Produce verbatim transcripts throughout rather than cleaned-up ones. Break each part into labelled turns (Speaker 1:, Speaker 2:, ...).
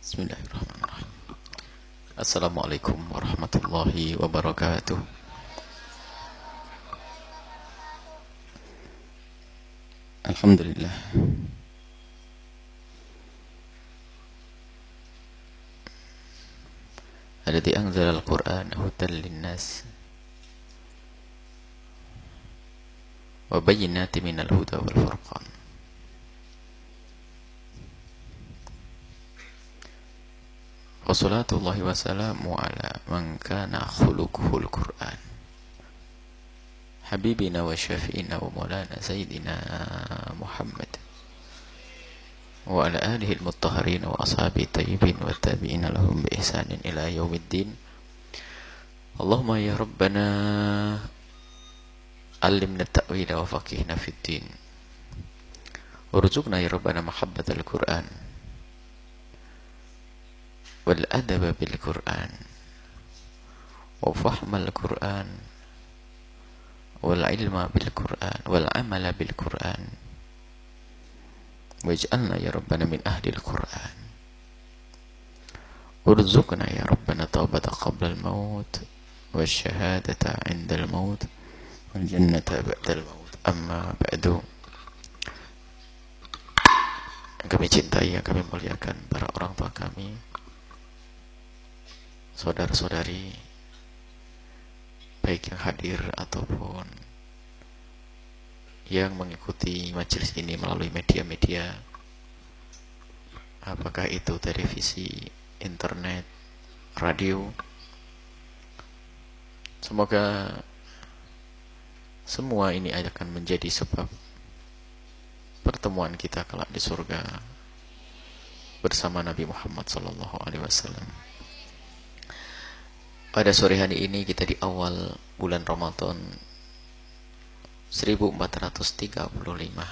Speaker 1: Bismillahirrahmanirrahim. Assalamualaikum warahmatullahi wabarakatuh. Alhamdulillah. Alladzi anzala al-Qur'ana hudan lin-nas wa bayyinatin minal huda wal furqan. Wassalatullahi wassalamu ala man kana khuluquhul Qur'an. Habibina wa syafi'ina wa maulana sayyidina Muhammad wa ala alihi al-mutahharin wa ashabi tayyibin wa tabi'ina lahum bi ihsanin ila yaumiddin. Allahumma ya rabbana allimna at-ta'wila wa faqihna fid din. Warzuqna ya rabbana mahabbatal Qur'an wal adaba bil Qur'an wa fahmal Qur'an wal ilma bil Qur'an wal amala bil Qur'an waj'alna ya rabbana min ahli al Qur'an. Urzuqna ya rabbana taubata qabla al maut wash shahadata 'inda al maut wal jannata ba'da al maut. Amma ba'du. Yang kami cintai, yang kami muliakan para orang tua kami, saudara-saudari, baik yang hadir ataupun yang mengikuti majelis ini melalui media-media, apakah itu televisi, internet, radio. Semoga semua ini akan menjadi sebab pertemuan kita kelak di surga bersama Nabi Muhammad sallallahu alaihi wasallam. Pada sore hari ini kita di awal bulan Ramadan seribu empat ratus tiga puluh lima,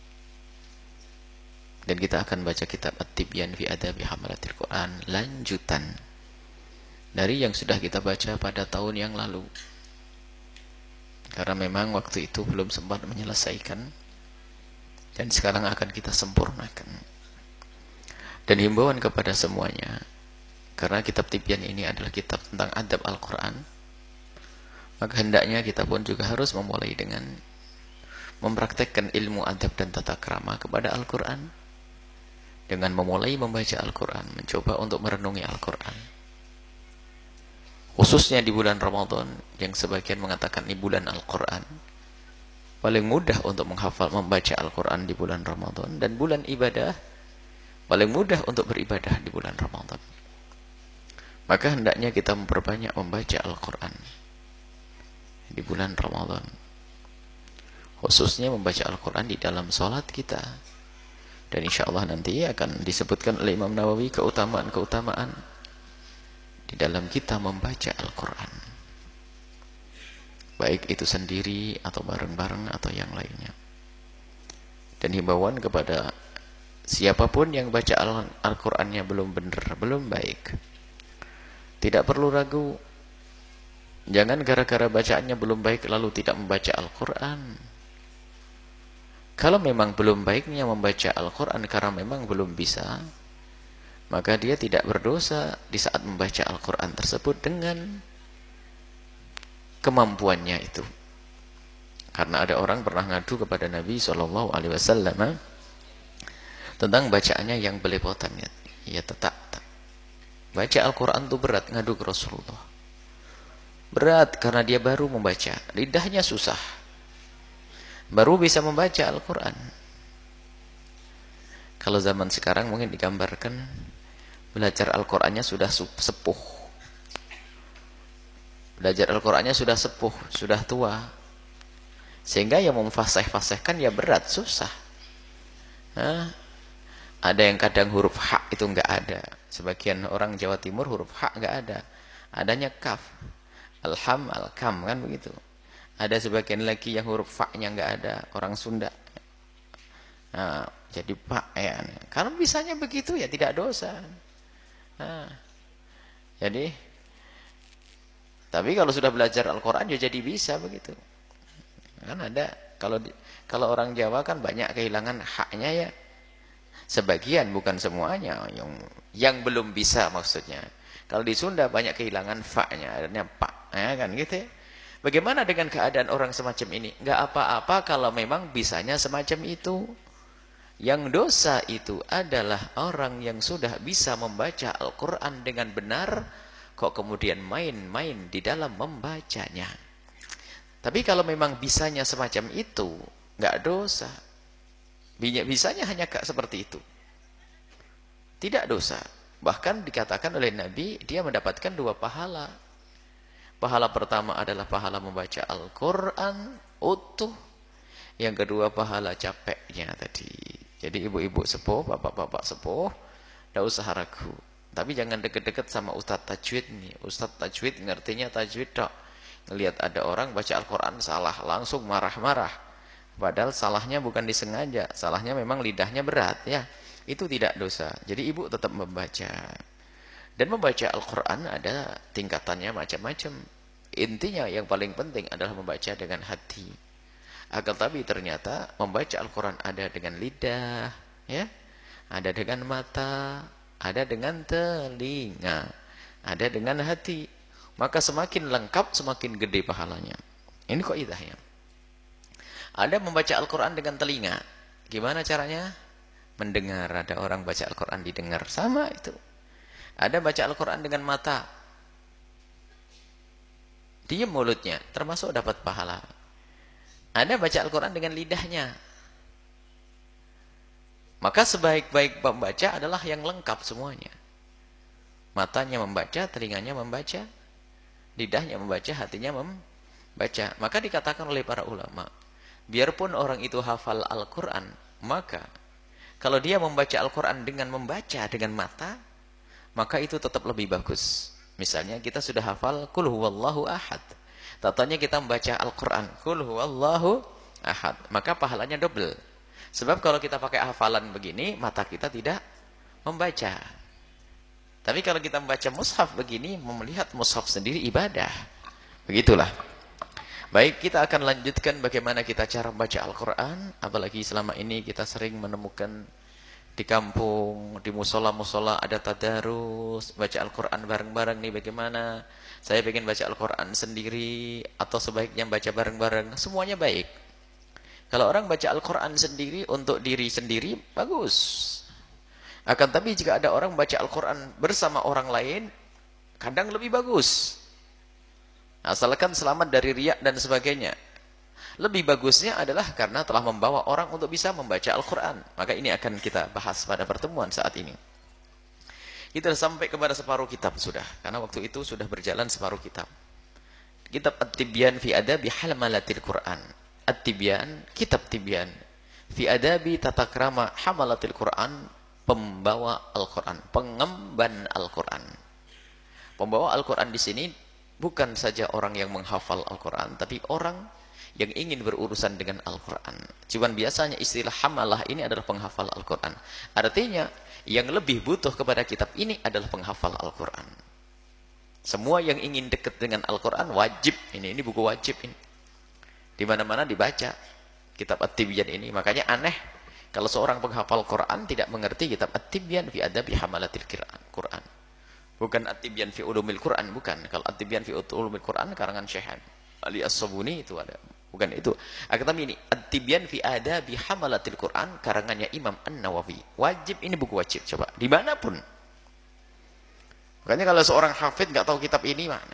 Speaker 1: dan kita akan baca kitab At-Tibyan fi Adabi Hamalatil Quran, lanjutan dari yang sudah kita baca pada tahun yang lalu, karena memang waktu itu belum sempat menyelesaikan, dan sekarang akan kita sempurnakan. Dan himbauan kepada semuanya, karena kitab Tibyan ini adalah kitab tentang adab Al-Quran, maka hendaknya kita pun juga harus memulai dengan mempraktekkan ilmu adab dan tata krama kepada Al-Quran, dengan memulai membaca Al-Quran, mencoba untuk merenungi Al-Quran. Khususnya di bulan Ramadan, yang sebagian mengatakan ini bulan Al-Quran, paling mudah untuk menghafal membaca Al-Quran di bulan Ramadan, dan bulan ibadah, paling mudah untuk beribadah di bulan Ramadan. Maka hendaknya kita memperbanyak membaca Al-Quran di bulan Ramadan, khususnya membaca Al-Quran di dalam sholat kita. Dan insya Allah nanti akan disebutkan oleh Imam Nawawi keutamaan-keutamaan di dalam kita membaca Al-Quran, baik itu sendiri atau bareng-bareng atau yang lainnya. Dan himbauan kepada siapapun yang baca Al-Qurannya belum benar, belum baik, tidak perlu ragu. Jangan gara-gara bacaannya belum baik lalu tidak membaca Al-Quran. Kalau memang belum baiknya membaca Al-Quran karena memang belum bisa, maka dia tidak berdosa di saat membaca Al-Quran tersebut dengan kemampuannya itu. Karena ada orang pernah ngadu kepada Nabi shallallahu alaihi wasallam tentang bacaannya yang belepotan. Ya tetap baca Al-Quran itu berat, ngadu ke Rasulullah. Berat karena dia baru membaca, lidahnya susah, baru bisa membaca Al-Quran. Kalau zaman sekarang mungkin digambarkan belajar Al-Qurannya sudah sepuh, belajar Al-Qurannya sudah sepuh, sudah tua, sehingga yang memfasih-fasihkan ya berat, susah. Nah, ada yang kadang huruf H itu enggak ada. Sebagian orang Jawa Timur huruf H enggak ada, adanya kaf, alham, alkam, kan begitu. Ada sebagian lagi yang huruf fa-nya enggak ada, orang Sunda. Nah, jadi pak ya. Kalau bisanya begitu ya tidak dosa. Nah, jadi tapi kalau sudah belajar Al-Quran ya jadi bisa begitu. Kan ada, kalau di, kalau orang Jawa kan banyak kehilangan haknya ya. Sebagian, bukan semuanya. Yang Yang belum bisa maksudnya. Kalau di Sunda banyak kehilangan fa-nya, adanya pak, ya kan gitu ya. Bagaimana dengan keadaan orang semacam ini? Enggak apa-apa kalau memang bisanya semacam itu. Yang dosa itu adalah orang yang sudah bisa membaca Al-Quran dengan benar, kok kemudian main-main di dalam membacanya. Tapi kalau memang bisanya semacam itu, enggak dosa. Bisanya hanya seperti itu. Tidak dosa. Bahkan dikatakan oleh Nabi, dia mendapatkan dua pahala. Pahala pertama adalah pahala membaca Al-Quran utuh. Yang kedua pahala capeknya tadi. Jadi ibu-ibu sepuh, bapak-bapak sepuh, tidak usah ragu. Tapi jangan deket-deket sama Ustadz Tajwid nih. Ustadz Tajwid ngertinya tajwid tak. Ngelihat ada orang baca Al-Quran salah, langsung marah-marah. Padahal salahnya bukan disengaja. Salahnya memang lidahnya berat ya. Itu tidak dosa. Jadi ibu tetap membaca. Dan membaca Al-Quran ada tingkatannya macam-macam. Intinya yang paling penting adalah membaca dengan hati. Akan tapi ternyata membaca Al-Quran ada dengan lidah, ya, ada dengan mata, ada dengan telinga, ada dengan hati. Maka semakin lengkap, semakin gede pahalanya. Ini kaidahnya. Ada membaca Al-Quran dengan telinga. Gimana caranya? Mendengar, ada orang baca Al-Quran didengar, sama itu. Ada baca Al-Quran dengan mata, diam mulutnya, termasuk dapat pahala. Ada baca Al-Quran dengan lidahnya. Maka sebaik-baik pembaca adalah yang lengkap semuanya. Matanya membaca, telinganya membaca, lidahnya membaca, hatinya membaca. Maka dikatakan oleh para ulama, biarpun orang itu hafal Al-Quran, maka kalau dia membaca Al-Quran dengan membaca dengan mata, maka itu tetap lebih bagus. Misalnya kita sudah hafal Qul huwallahu ahad. Tatanya kita membaca Al-Quran Qul huwallahu ahad, maka pahalanya double. Sebab kalau kita pakai hafalan begini, mata kita tidak membaca. Tapi kalau kita membaca mushaf begini, melihat mushaf sendiri ibadah. Begitulah. Baik, kita akan lanjutkan bagaimana kita cara membaca Al-Quran. Apalagi selama ini kita sering menemukan di kampung, di musola-musola ada tadarus, baca Al-Quran bareng-bareng nih bagaimana. Saya pengen baca Al-Quran sendiri, atau sebaiknya baca bareng-bareng. Semuanya baik. Kalau orang baca Al-Quran sendiri untuk diri sendiri, bagus. Akan tapi jika ada orang baca Al-Quran bersama orang lain, kadang lebih bagus. Asalkan selamat dari riya dan sebagainya. Lebih bagusnya adalah karena telah membawa orang untuk bisa membaca Al-Quran. Maka ini akan kita bahas pada pertemuan saat ini. Kita sampai kepada separuh kitab sudah. Karena waktu itu sudah berjalan separuh kitab. Kitab At-Tibyan fi Adabi Hamalatil Quran. At-Tibyan, kitab Tibyan fi Adabi Tatakrama Hamalatil Quran. Pembawa Al-Quran, pengemban Al-Quran. Pembawa Al-Quran di sini bukan saja orang yang menghafal Al-Quran, tapi orang yang ingin berurusan dengan Al-Quran. Cuman biasanya istilah hamalah ini adalah penghafal Al-Quran. Artinya, yang lebih butuh kepada kitab ini adalah penghafal Al-Quran. Semua yang ingin dekat dengan Al-Quran wajib. Ini ini buku wajib ini. Di mana-mana dibaca kitab At-Tibyan ini. Makanya aneh kalau seorang penghafal Quran tidak mengerti kitab At-Tibyan fi Adabi Hamalatil Quran. Bukan At-Tibyan fi Ulumil Quran, bukan. Kalau At-Tibyan fi Ulumil Quran karangan Syekh Ali As-Sabuni itu ada. Bukan itu. Akan tapi ini At-Tibyan fi Adabi Hamalatil Quran karangannya Imam An-Nawawi. Wajib, ini buku wajib, coba dimanapun. Makanya kalau seorang hafid nggak tahu kitab ini mana?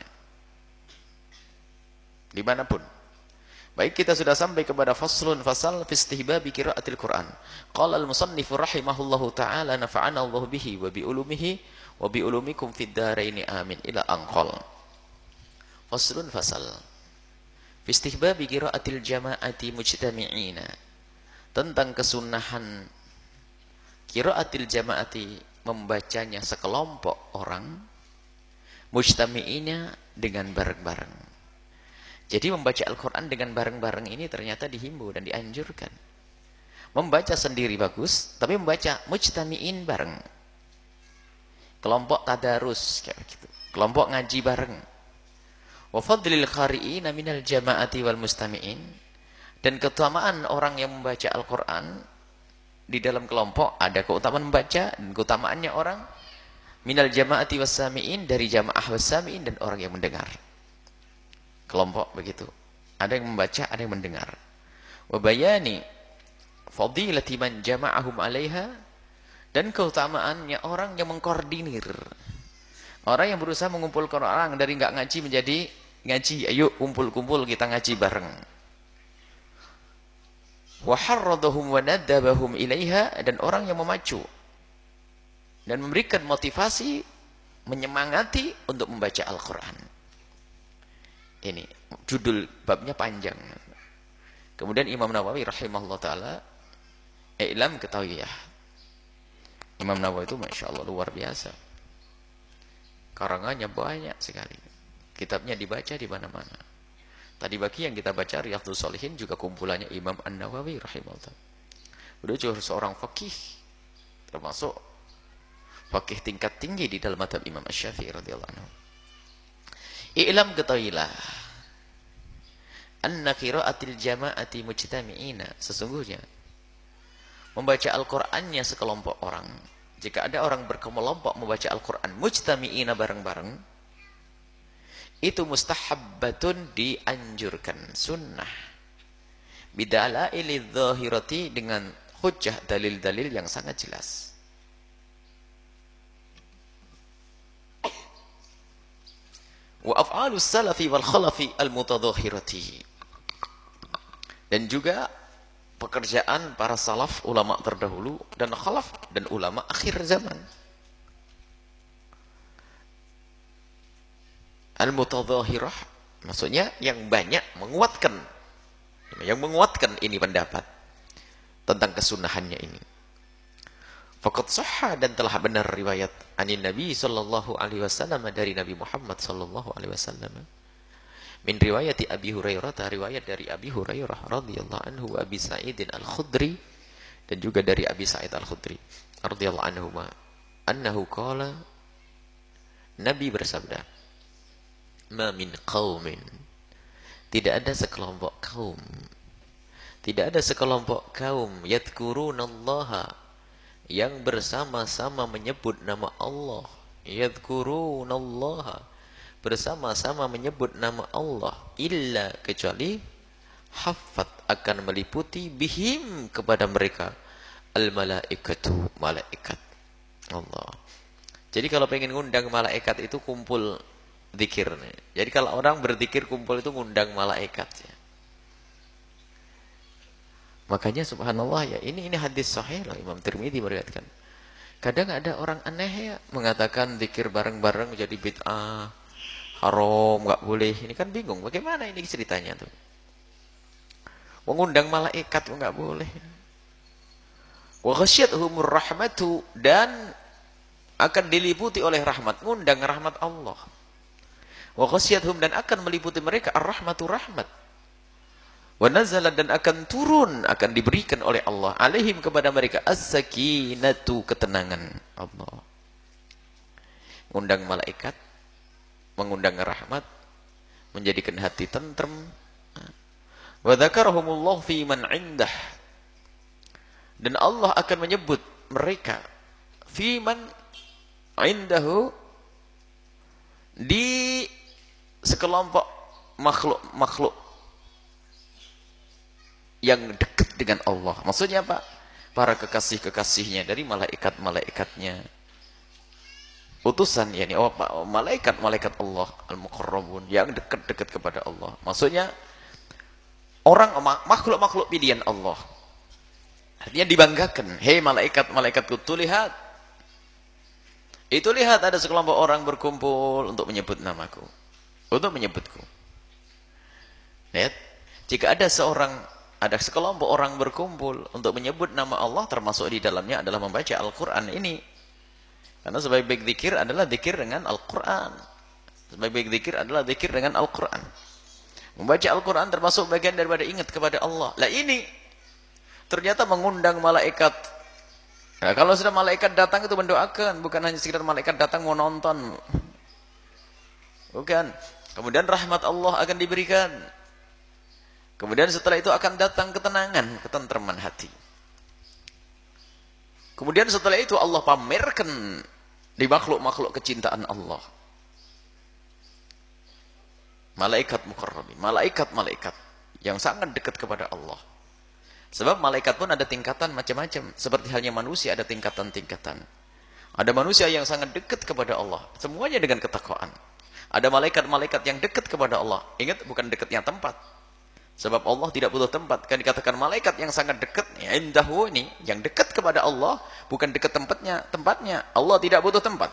Speaker 1: Dimanapun. Baik, kita sudah sampai kepada faslun fasal fi istihbabi qiraatil Quran. Qala al-musannif rahimahullahu taala nafa'ana Allah bihi wa bi ulumihi wa bi ulumikum fid dharain amin ila anqal. Faslun fasal fi istihbabi qiraatil jama'ati mujtami'ina. Tentang kesunahan qiraatil jama'ati, membacanya sekelompok orang, mujtami'ina dengan bareng-bareng. Jadi membaca Al-Quran dengan bareng-bareng ini ternyata dihimbau dan dianjurkan. Membaca sendiri bagus, tapi membaca mujtami'in bareng. Kelompok tadarus kayak gitu. Kelompok ngaji bareng. Wa fadlil qari'ina minal jama'ati wal mustami'in. Dan keutamaan orang yang membaca Al-Quran di dalam kelompok, ada keutamaan membaca dan keutamaannya orang minal jama'ati wassami'in, dari jamaah wassami'in dan orang yang mendengar. Kelompok begitu. Ada yang membaca, ada yang mendengar. Wa bayani fadilati man jama'ahum 'alaiha, dan keutamaannya orang yang mengkoordinir. Orang yang berusaha mengumpulkan orang dari enggak ngaji menjadi ngaji. Ayo kumpul-kumpul kita ngaji bareng. Wa harradhum wa nadabahum ilaiha, dan orang yang memacu dan memberikan motivasi, menyemangati untuk membaca Al-Quran. Ini judul babnya panjang. Kemudian Imam Nawawi rahimahullah ta'ala, i'lam, ketahui ya, Imam Nawawi itu Masya Allah luar biasa. Karangannya banyak sekali. Kitabnya dibaca di mana-mana. Tadi bagi yang kita baca Riyadhus Shalihin juga kumpulannya Imam An-Nawawi rahimahullah. Beliau juga seorang fakih, termasuk fakih tingkat tinggi di dalam mazhab Imam Asy-Syafi'i radhiyallahu anhu. I'lam, ketahuilah, anna qira'atil jama'ati mujtami'ina, sesungguhnya membaca Al-Qur'annya sekelompok orang, jika ada orang berkelompok membaca Al-Qur'an mujtami'ina bareng-bareng, itu mustahabbatun, dianjurkan, sunnah, bidalailidz dzahirati, dengan hujjah, dalil-dalil yang sangat jelas. Wa af'alus salafi wal khalafi al-mutadhahirati, dan juga pekerjaan para salaf, ulama terdahulu, dan khalaf, dan ulama akhir zaman. Al-mutadhahirah maksudnya yang banyak menguatkan, yang menguatkan ini pendapat tentang kesunahannya ini. Faqad sahha, dan telah benar riwayat anin Nabi sallallahu alaihi wasallam, dari Nabi Muhammad sallallahu alaihi wasallam, min riwayati Abi Hurairah, riwayat dari Abi Hurairah radhiyallahu anhu, wa Abi Sa'id Al-Khudri, dan juga dari Abi Sa'id Al-Khudri radhiyallahu anhu, annahu qala, Nabi bersabda, ma min qaumin, tidak ada sekelompok kaum, tidak ada sekelompok kaum, yadhkurunallaha, yang bersama-sama menyebut nama Allah, yadhkurunallaha, bersama-sama menyebut nama Allah, illa, kecuali, hafat, akan meliputi, bihim, kepada mereka, al-malaikatu, malaikat Allah. Jadi kalau pengen ngundang malaikat itu kumpul zikir. Jadi kalau orang berzikir kumpul itu ngundang malaikat ya. Makanya subhanallah ya, ini ini hadis sahih lah, Imam Tirmidzi meriwayatkan. Kadang ada orang aneh ya, mengatakan zikir bareng-bareng jadi bid'ah, haram, nggak boleh. Ini kan bingung, bagaimana ini ceritanya tuh? Mengundang malaikat nggak boleh. Wa ghasyiyatuhumur rahmatu, dan akan diliputi oleh rahmat, ngundang rahmat Allah. Wa ghasyiyatuhum, dan akan meliputi mereka ar-rahmatu, rahmat. Wa nazalat, dan akan turun, akan diberikan oleh Allah alaihim, kepada mereka, as-sakinatu, ketenangan Allah. Ngundang malaikat, mengundang rahmat, menjadikan hati tentrem. Wa dzakarahumullah fi man indah, dan Allah akan menyebut mereka fi man indahu, di sekelompok makhluk-makhluk yang dekat dengan Allah. Maksudnya apa? Para kekasih-kekasihnya dari malaikat-malaikatnya, utusan, yakni oh, malaikat-malaikat Allah al-muqarrabun, yang dekat-dekat kepada Allah. Maksudnya orang, makhluk-makhluk pilihan Allah. Artinya dibanggakan, hei malaikat-malaikatku, tuh lihat, itu lihat ada sekelompok orang berkumpul untuk menyebut namaku, untuk menyebutku. Lihat, jika ada seorang, ada sekelompok orang berkumpul untuk menyebut nama Allah, termasuk di dalamnya adalah membaca Al-Quran ini. Karena sebaik-baik zikir adalah zikir dengan Al-Quran. Sebaik-baik zikir adalah zikir dengan Al-Quran. Membaca Al-Quran termasuk bagian daripada ingat kepada Allah. Lah ini ternyata mengundang malaikat. Nah, kalau sudah malaikat datang itu mendoakan, bukan hanya sekedar malaikat datang mau nonton. Bukan. Kemudian rahmat Allah akan diberikan. Kemudian setelah itu akan datang ketenangan, ketentraman hati. Kemudian setelah itu Allah pamerkan Di makhluk-makhluk kecintaan Allah. Malaikat mukarrabin, malaikat-malaikat yang sangat dekat kepada Allah. Sebab malaikat pun ada tingkatan macam-macam. Seperti halnya manusia ada tingkatan-tingkatan. Ada manusia yang sangat dekat kepada Allah. Semuanya dengan ketakwaan. Ada malaikat-malaikat yang dekat kepada Allah. Ingat, bukan dekatnya tempat. Sebab Allah tidak butuh tempat. Kan dikatakan malaikat yang sangat dekat. Ya, indahu ini, yang dekat kepada Allah. Bukan dekat tempatnya. Tempatnya. Allah tidak butuh tempat.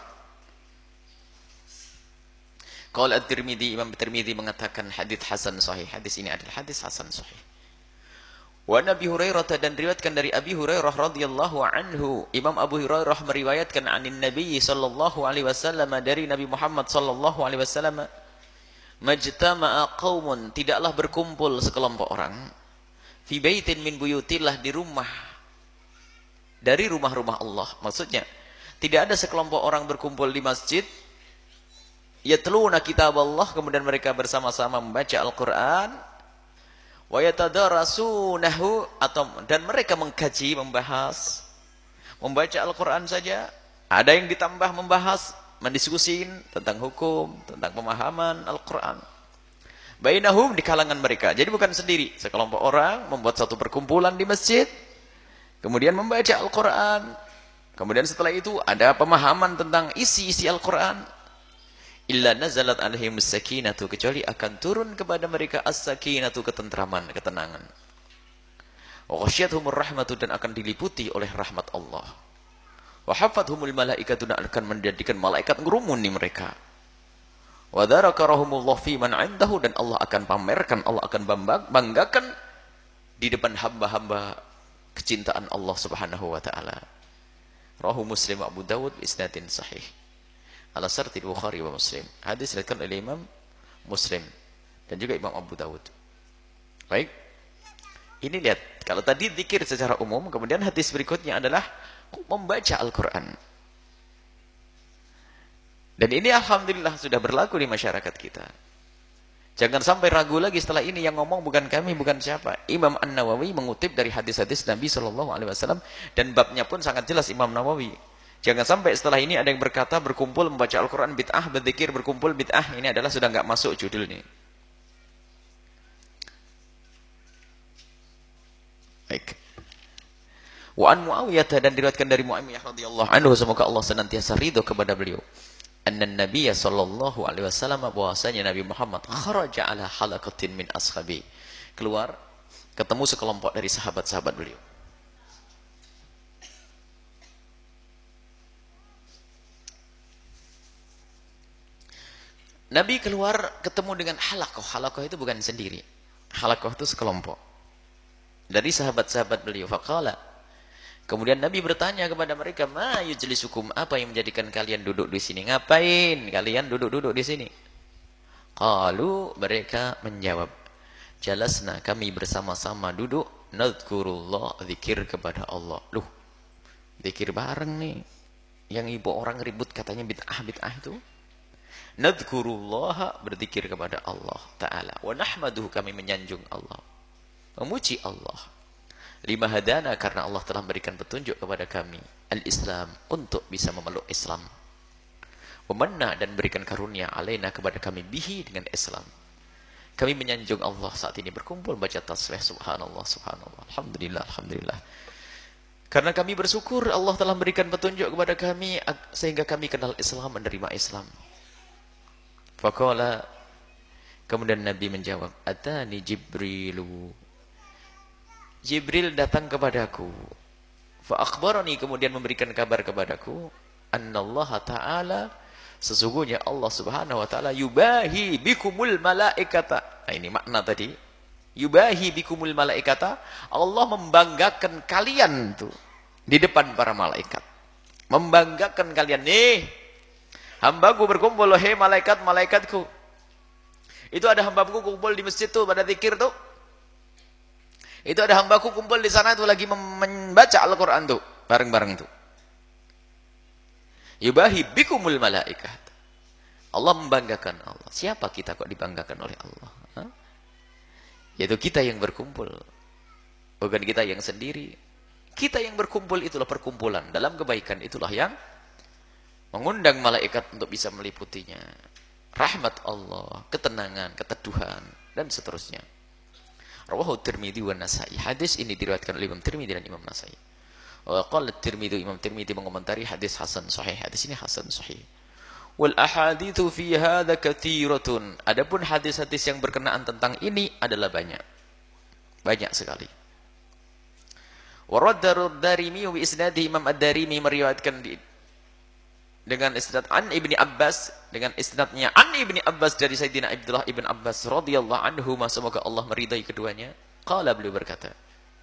Speaker 1: Qala At-Tirmidzi, Imam At-Tirmidzi mengatakan hadis hasan sahih. Hadis ini adalah hadis hasan sahih. Wa Nabi Hurairah, dan riwayatkan dari Abi Hurairah radhiyallahu anhu. Imam Abu Hurairah meriwayatkan anin Nabi sallallahu alaihi wasallam, dari Nabi Muhammad sallallahu alaihi wasallam, majtama'a qaumun, tidaklah berkumpul sekelompok orang, fi baitin min buyutillah, di rumah dari rumah-rumah Allah. Maksudnya tidak ada sekelompok orang berkumpul di masjid, yatluna kitab Allah, kemudian mereka bersama-sama membaca Al-Qur'an, wa yatadarasunahu, atau dan mereka mengkaji, membahas, membaca Al-Qur'an saja. Ada yang ditambah membahas, mendiskusin tentang hukum, tentang pemahaman Al-Qur'an. Bainahum, di kalangan mereka. Jadi bukan sendiri, sekelompok orang membuat satu perkumpulan di masjid, kemudian membaca Al-Qur'an. Kemudian setelah itu ada pemahaman tentang isi-isi Al-Qur'an. Illa nazalat alaihimus sakinatu, kecuali akan turun kepada mereka as-sakinatu, ketentraman, ketenangan. Wa ghasyiyatuhumur rahmatu, dan akan diliputi oleh rahmat Allah. Wa hafathumul malaikatu, dan akan menjadikan malaikat ngerumuni mereka. Wa dzarakarahumullah fi man 'indahu, dan Allah akan pamerkan, Allah akan banggakan di depan hamba-hamba kecintaan Allah Subhanahu wa taala. Rawahu Muslim wa Abu Dawud bi isnadin sahih. Ala syarti Bukhari wa Muslim. Hadis diriwayatkan oleh Imam Muslim dan juga Imam Abu Dawud. Baik. Ini lihat, kalau tadi zikir secara umum, kemudian hadis berikutnya adalah membaca Al-Qur'an. Dan ini alhamdulillah sudah berlaku di masyarakat kita. Jangan sampai ragu lagi setelah ini, yang ngomong bukan kami, bukan siapa. Imam An-Nawawi mengutip dari hadis-hadis Nabi sallallahu alaihi wasallam, dan babnya pun sangat jelas Imam Nawawi. Jangan sampai setelah ini ada yang berkata berkumpul membaca Al-Quran bid'ah, berzikir berkumpul bid'ah. Ini adalah sudah nggak masuk judulnya. Baik. Wa an Muawiyah, dan diriwayatkan dari Muawiyah radhiyallahu anhu, semoga Allah senantiasa ridho kepada beliau. Anna Nabiy sallallahu alaihi wasallam, bahwasanya Nabi Muhammad kharaja ala halaqatin min ashabi, keluar ketemu sekelompok dari sahabat-sahabat beliau. Nabi keluar ketemu dengan halaqah. Halaqah itu bukan sendiri. Halaqah itu sekelompok dari sahabat-sahabat beliau. Faqala, kemudian Nabi bertanya kepada mereka, ma yujlisukum, apa yang menjadikan kalian duduk di sini? Ngapain kalian duduk-duduk di sini? Qalu, mereka menjawab, jalasna, kami bersama-sama duduk, nadhkurullah, zikir kepada Allah. Loh, zikir bareng nih. Yang ibu orang ribut katanya bid'ah-bid'ah itu. Nadhkurullah, berzikir kepada Allah Ta'ala. Wa nahmaduhu, kami menyanjung Allah, memuji Allah. Lima hadana, karena Allah telah memberikan petunjuk kepada kami, al-Islam, untuk bisa memeluk Islam. Wa manna, dan berikan karunia alaina, kepada kami, bihi, dengan Islam. Kami menyanjung Allah saat ini berkumpul baca tasbih, subhanallah, subhanallah, alhamdulillah, alhamdulillah. Karena kami bersyukur Allah telah memberikan petunjuk kepada kami, sehingga kami kenal Islam, menerima Islam. Faqala, kemudian Nabi menjawab, atani Jibrilu, Jibril datang kepadaku. Fa akhbarani, kemudian memberikan kabar kepadaku, annallaha ta'ala, sesungguhnya Allah Subhanahu wa taala, yubahi bikumul malaikata. Nah, ini makna tadi. Yubahi bikumul malaikata, Allah membanggakan kalian tuh di depan para malaikat. Membanggakan kalian, nih hambaku berkumpul, hei malaikat-malaikatku. Itu ada hambaku kumpul di masjid tuh pada zikir tuh. Itu ada hambaku kumpul di sana tuh lagi membaca Al-Qur'an tuh, bareng-bareng tuh. Yubahi bikumul malaikat. Allah membanggakan Allah. Siapa kita kok dibanggakan oleh Allah? Hah? Yaitu kita yang berkumpul. Bukan kita yang sendiri. Kita yang berkumpul itulah perkumpulan. Dalam kebaikan itulah yang mengundang malaikat untuk bisa meliputinya. Rahmat Allah, ketenangan, keteduhan, dan seterusnya. Rawahu Tirmidzi wa Nasa'i. Hadis ini diriwayatkan oleh Imam Tirmidzi dan Imam Nasa'i. Wa qala Tirmidzi, Imam Tirmidzi mengomentari hadis hasan sahih. Hadis ini hasan sahih. Wal ahaditsu fi hadza katsiratun. Adapun hadis-hadis yang berkenaan tentang ini adalah banyak. Banyak sekali. Wa raddaru Darimi wa isnadi, Imam Ad-Darimi meriwayatkan di dengan isnad an Ibni Abbas, dengan isnadnya an Ibni Abbas dari Sayyidina Abdullah Ibn Abbas radhiyallahu anhu, semoga Allah meridai keduanya. Qala, beliau berkata,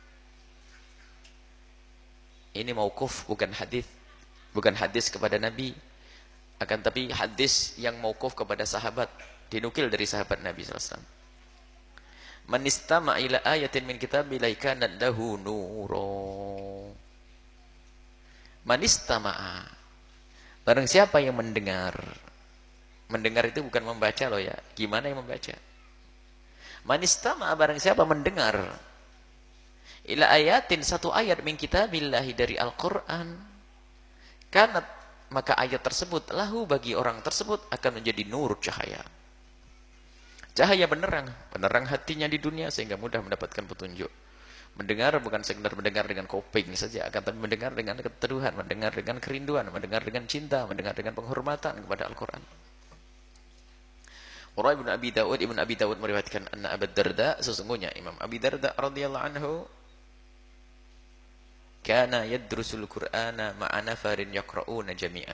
Speaker 1: ini mauquf, bukan hadis, bukan hadis kepada Nabi, akan tapi hadis yang mauquf kepada sahabat, dinukil dari sahabat Nabi sallallahu alaihi wasallam. Man istama'a ila ayatin min kitabillahi kana lahu nuru. Man istama'a, barang siapa yang mendengar. Mendengar itu bukan membaca loh ya. Gimana yang membaca? Man istama'a, barang siapa mendengar ila ayatin, satu ayat min kitabillahi, dari Al-Qur'an, kanat, maka ayat tersebut lahu, bagi orang tersebut akan menjadi nur, cahaya. Cahaya penerang, penerang hatinya di dunia sehingga mudah mendapatkan petunjuk. Mendengar bukan sekedar mendengar dengan kuping saja, akan tapi mendengar dengan keteduhan, mendengar dengan kerinduan, mendengar dengan cinta, mendengar dengan penghormatan kepada Al-Quran. Qura Ibn Abi Dawud, Ibn Abi Dawud meriwayatkan anna Abu Darda, sesungguhnya Imam Abi Darda radhiyallahu anhu, kana yadrusul Qur'ana ma'a nafarin yaqra'una jami'an.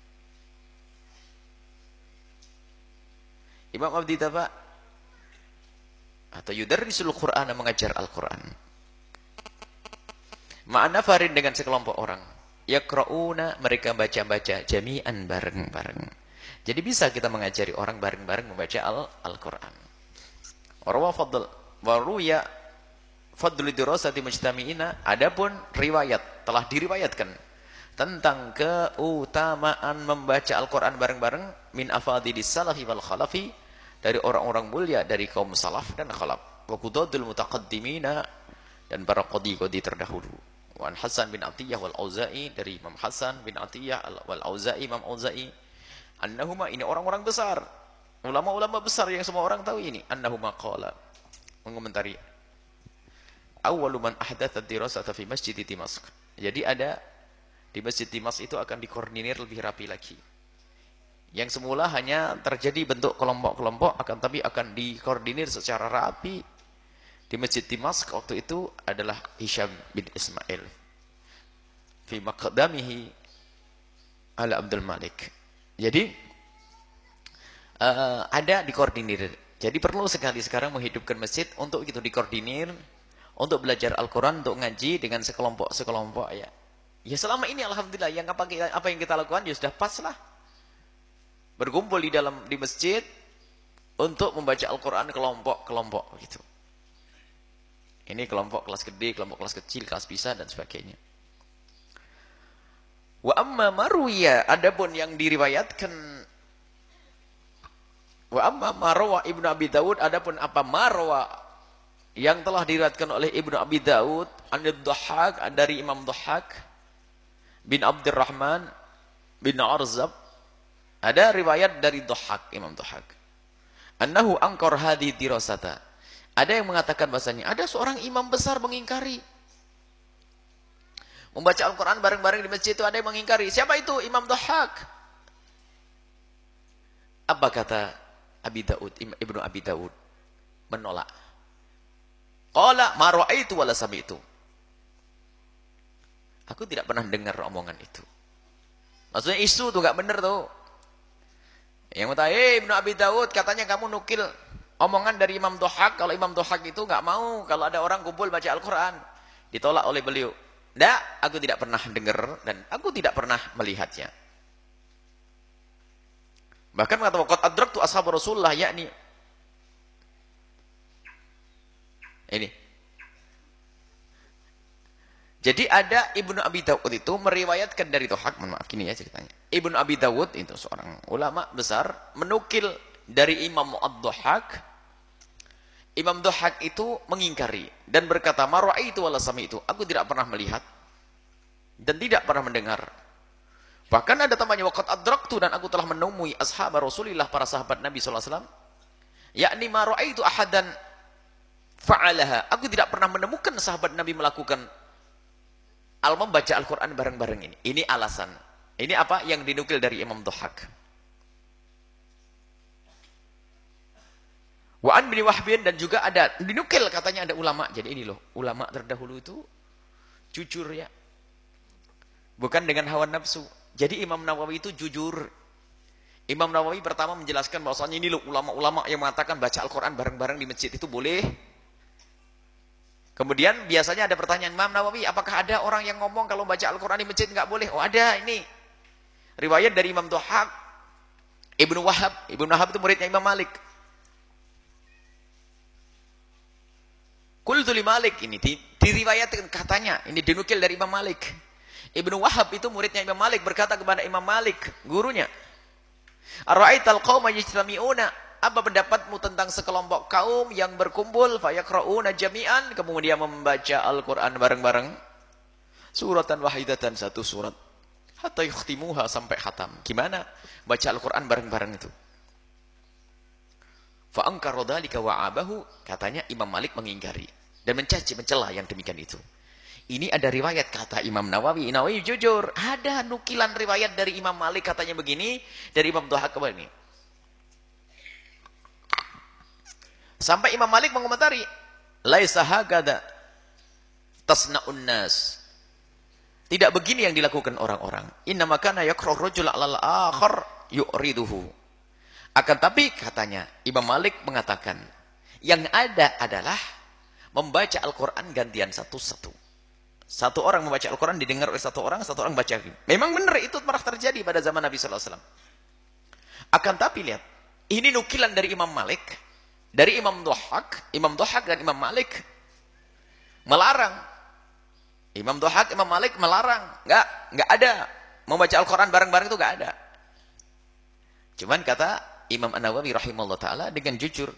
Speaker 1: Imam Abi Darda atau yudarrisul Qur'ana, mengajar Al-Quran, ma'ana farin, dengan sekelompok orang, yaqra'una, mereka baca-baca, jami'an, bareng-bareng. Jadi bisa kita mengajari orang bareng-bareng membaca Al-Quran. Warwa fadl waruya fadlu dirasati mujtami'ina, adapun riwayat, telah diriwayatkan tentang keutamaan membaca Al-Quran bareng-bareng, min afadilis salafi wal khalafi, dari orang-orang mulia dari kaum salaf dan khalaf, wa qudadul mutaqaddimina, dan para qadi-qadi terdahulu. Wan Hasan bin Atiyah wal Auza'i, dari Imam Hasan bin Atiyah wal Auza'i, Imam Auza'i, annahuma, ini orang-orang besar, ulama-ulama besar yang semua orang tahu ini, annahuma qala, mengomentari, awwalu man ahdatsa ad-dirasata fi masjid Dimashq. Jadi ada di Masjid Dimashq itu akan dikoordinir lebih rapi lagi. Yang semula hanya terjadi bentuk kelompok-kelompok, akan tapi akan dikoordinir secara rapi. Di Masjid Dimashq waktu itu adalah Hisham bin Ismail fi maqdamihi ala Abdul Malik. Jadi uh, ada dikoordinir. Jadi perlu sekali sekarang menghidupkan masjid untuk itu dikoordinir, untuk belajar Al-Quran, untuk ngaji dengan sekelompok-sekelompok ya. Ya selama ini alhamdulillah yang apa, apa yang kita lakukan ya sudah pas lah. Berkumpul di dalam di masjid untuk membaca Al-Quran kelompok-kelompok gitu. Ini kelompok kelas gede, kelompok kelas kecil, kelas pisah dan sebagainya. Wa amma marwiya, adapun yang diriwayatkan, wa amma marwa Ibnu Abi Dawud, adapun apa marwa yang telah diriwayatkan oleh Ibnu Abi Dawud, an-Dhahhak, dari Imam Dhahhak bin Abdurrahman bin Arzab, ada riwayat dari Dhahhak, Imam Dhahhak, annahu angkar hadhi dirasata. Ada yang mengatakan bahasanya ada seorang imam besar mengingkari membaca Al-Quran bareng-bareng di masjid itu, ada yang mengingkari. Siapa itu? Imam Dhahhak. Apa kata Abi Daud, Ibnu Abi Daud? Menolak. Qala ma ra'aitu wala sami'tu. Aku tidak pernah dengar omongan itu. Maksudnya isu tuh enggak benar tuh. Yang kata, "Eh Ibnu Abi Daud, katanya kamu nukil omongan dari Imam Dhahhak, kalau Imam Dhahhak itu enggak mau kalau ada orang kumpul baca Al-Quran." Ditolak oleh beliau. Tidak, aku tidak pernah dengar dan aku tidak pernah melihatnya. Bahkan kata waqad adraktu ashab Rasulullah, yakni ini. Jadi ada Ibnu Abi Dawud itu meriwayatkan dari Dhahhak, mohon maaf gini ya ceritanya. Ibnu Abi Dawud itu seorang ulama besar menukil dari Imam Ad-Dhahhak. Imam Dhahhak itu mengingkari dan berkata, "Ma ra'aitu wala sami'tu." Aku tidak pernah melihat dan tidak pernah mendengar. Bahkan ada tambahnya, waqad adraktu, dan aku telah menemui ashab Rasulillah, para sahabat Nabi sallallahu alaihi wasallam, yakni ma ra'aitu ahadan fa'alaha. Aku tidak pernah menemukan sahabat Nabi melakukan al membaca Al-Quran bareng-bareng ini. Ini alasan. Ini apa yang dinukil dari Imam Dhahhak. Wa an bin Wahbin, dan juga ada dinukil katanya ada ulama. Jadi ini loh, ulama terdahulu itu jujur ya. Bukan dengan hawa nafsu. Jadi Imam Nawawi itu jujur. Imam Nawawi pertama menjelaskan bahwasanya ini loh ulama-ulama yang mengatakan baca Al-Quran bareng-bareng di masjid itu boleh. Kemudian biasanya ada pertanyaan, Imam Nawawi, apakah ada orang yang ngomong kalau baca Al-Quran di masjid nggak boleh? Oh ada, ini riwayat dari Imam Dhahhak, Ibnu Wahab. Ibnu Wahab itu muridnya Imam Malik. Qultu li Malik, ini di, diriwayatkan katanya, ini dinukil dari Imam Malik. Ibnu Wahab itu muridnya Imam Malik berkata kepada Imam Malik, gurunya, Ar-ra'aital qauma yajtami'una, apa pendapatmu tentang sekelompok kaum yang berkumpul fayaqra'una jami'an, kemudian membaca Al-Qur'an bareng-bareng, suratan wahidatan, satu surat, hatta yukhtimuha, sampai khatam. Gimana baca Al-Qur'an bareng-bareng itu? Fa ankara dzalika wa abahu, katanya Imam Malik mengingkari dan mencaci mencela yang demikian itu. Ini ada riwayat kata Imam Nawawi. Nawawi jujur, ada nukilan riwayat dari Imam Malik katanya begini, dari Imam Dhahhak begini. Sampai Imam Malik mengomentari, laisa hakada tasna'un nas. Tidak begini yang dilakukan orang-orang. Innama kana yaqra'u rajul 'alal akhar yu'riduhu. Akan tapi katanya Imam Malik mengatakan, yang ada adalah membaca Al-Qur'an gantian satu-satu. Satu orang membaca Al-Quran didengar oleh satu orang, satu orang baca. Memang benar itu pernah terjadi pada zaman Nabi sallallahu alaihi wasallam. Akan tapi lihat, ini nukilan dari Imam Malik, dari Imam Dhahhak. Imam Dhahhak dan Imam Malik melarang. Imam Dhahhak, Imam Malik melarang. Enggak, enggak ada. Membaca Al-Quran bareng-bareng itu enggak ada. Cuman kata Imam An-Nawawi rahimahullah ta'ala dengan jujur.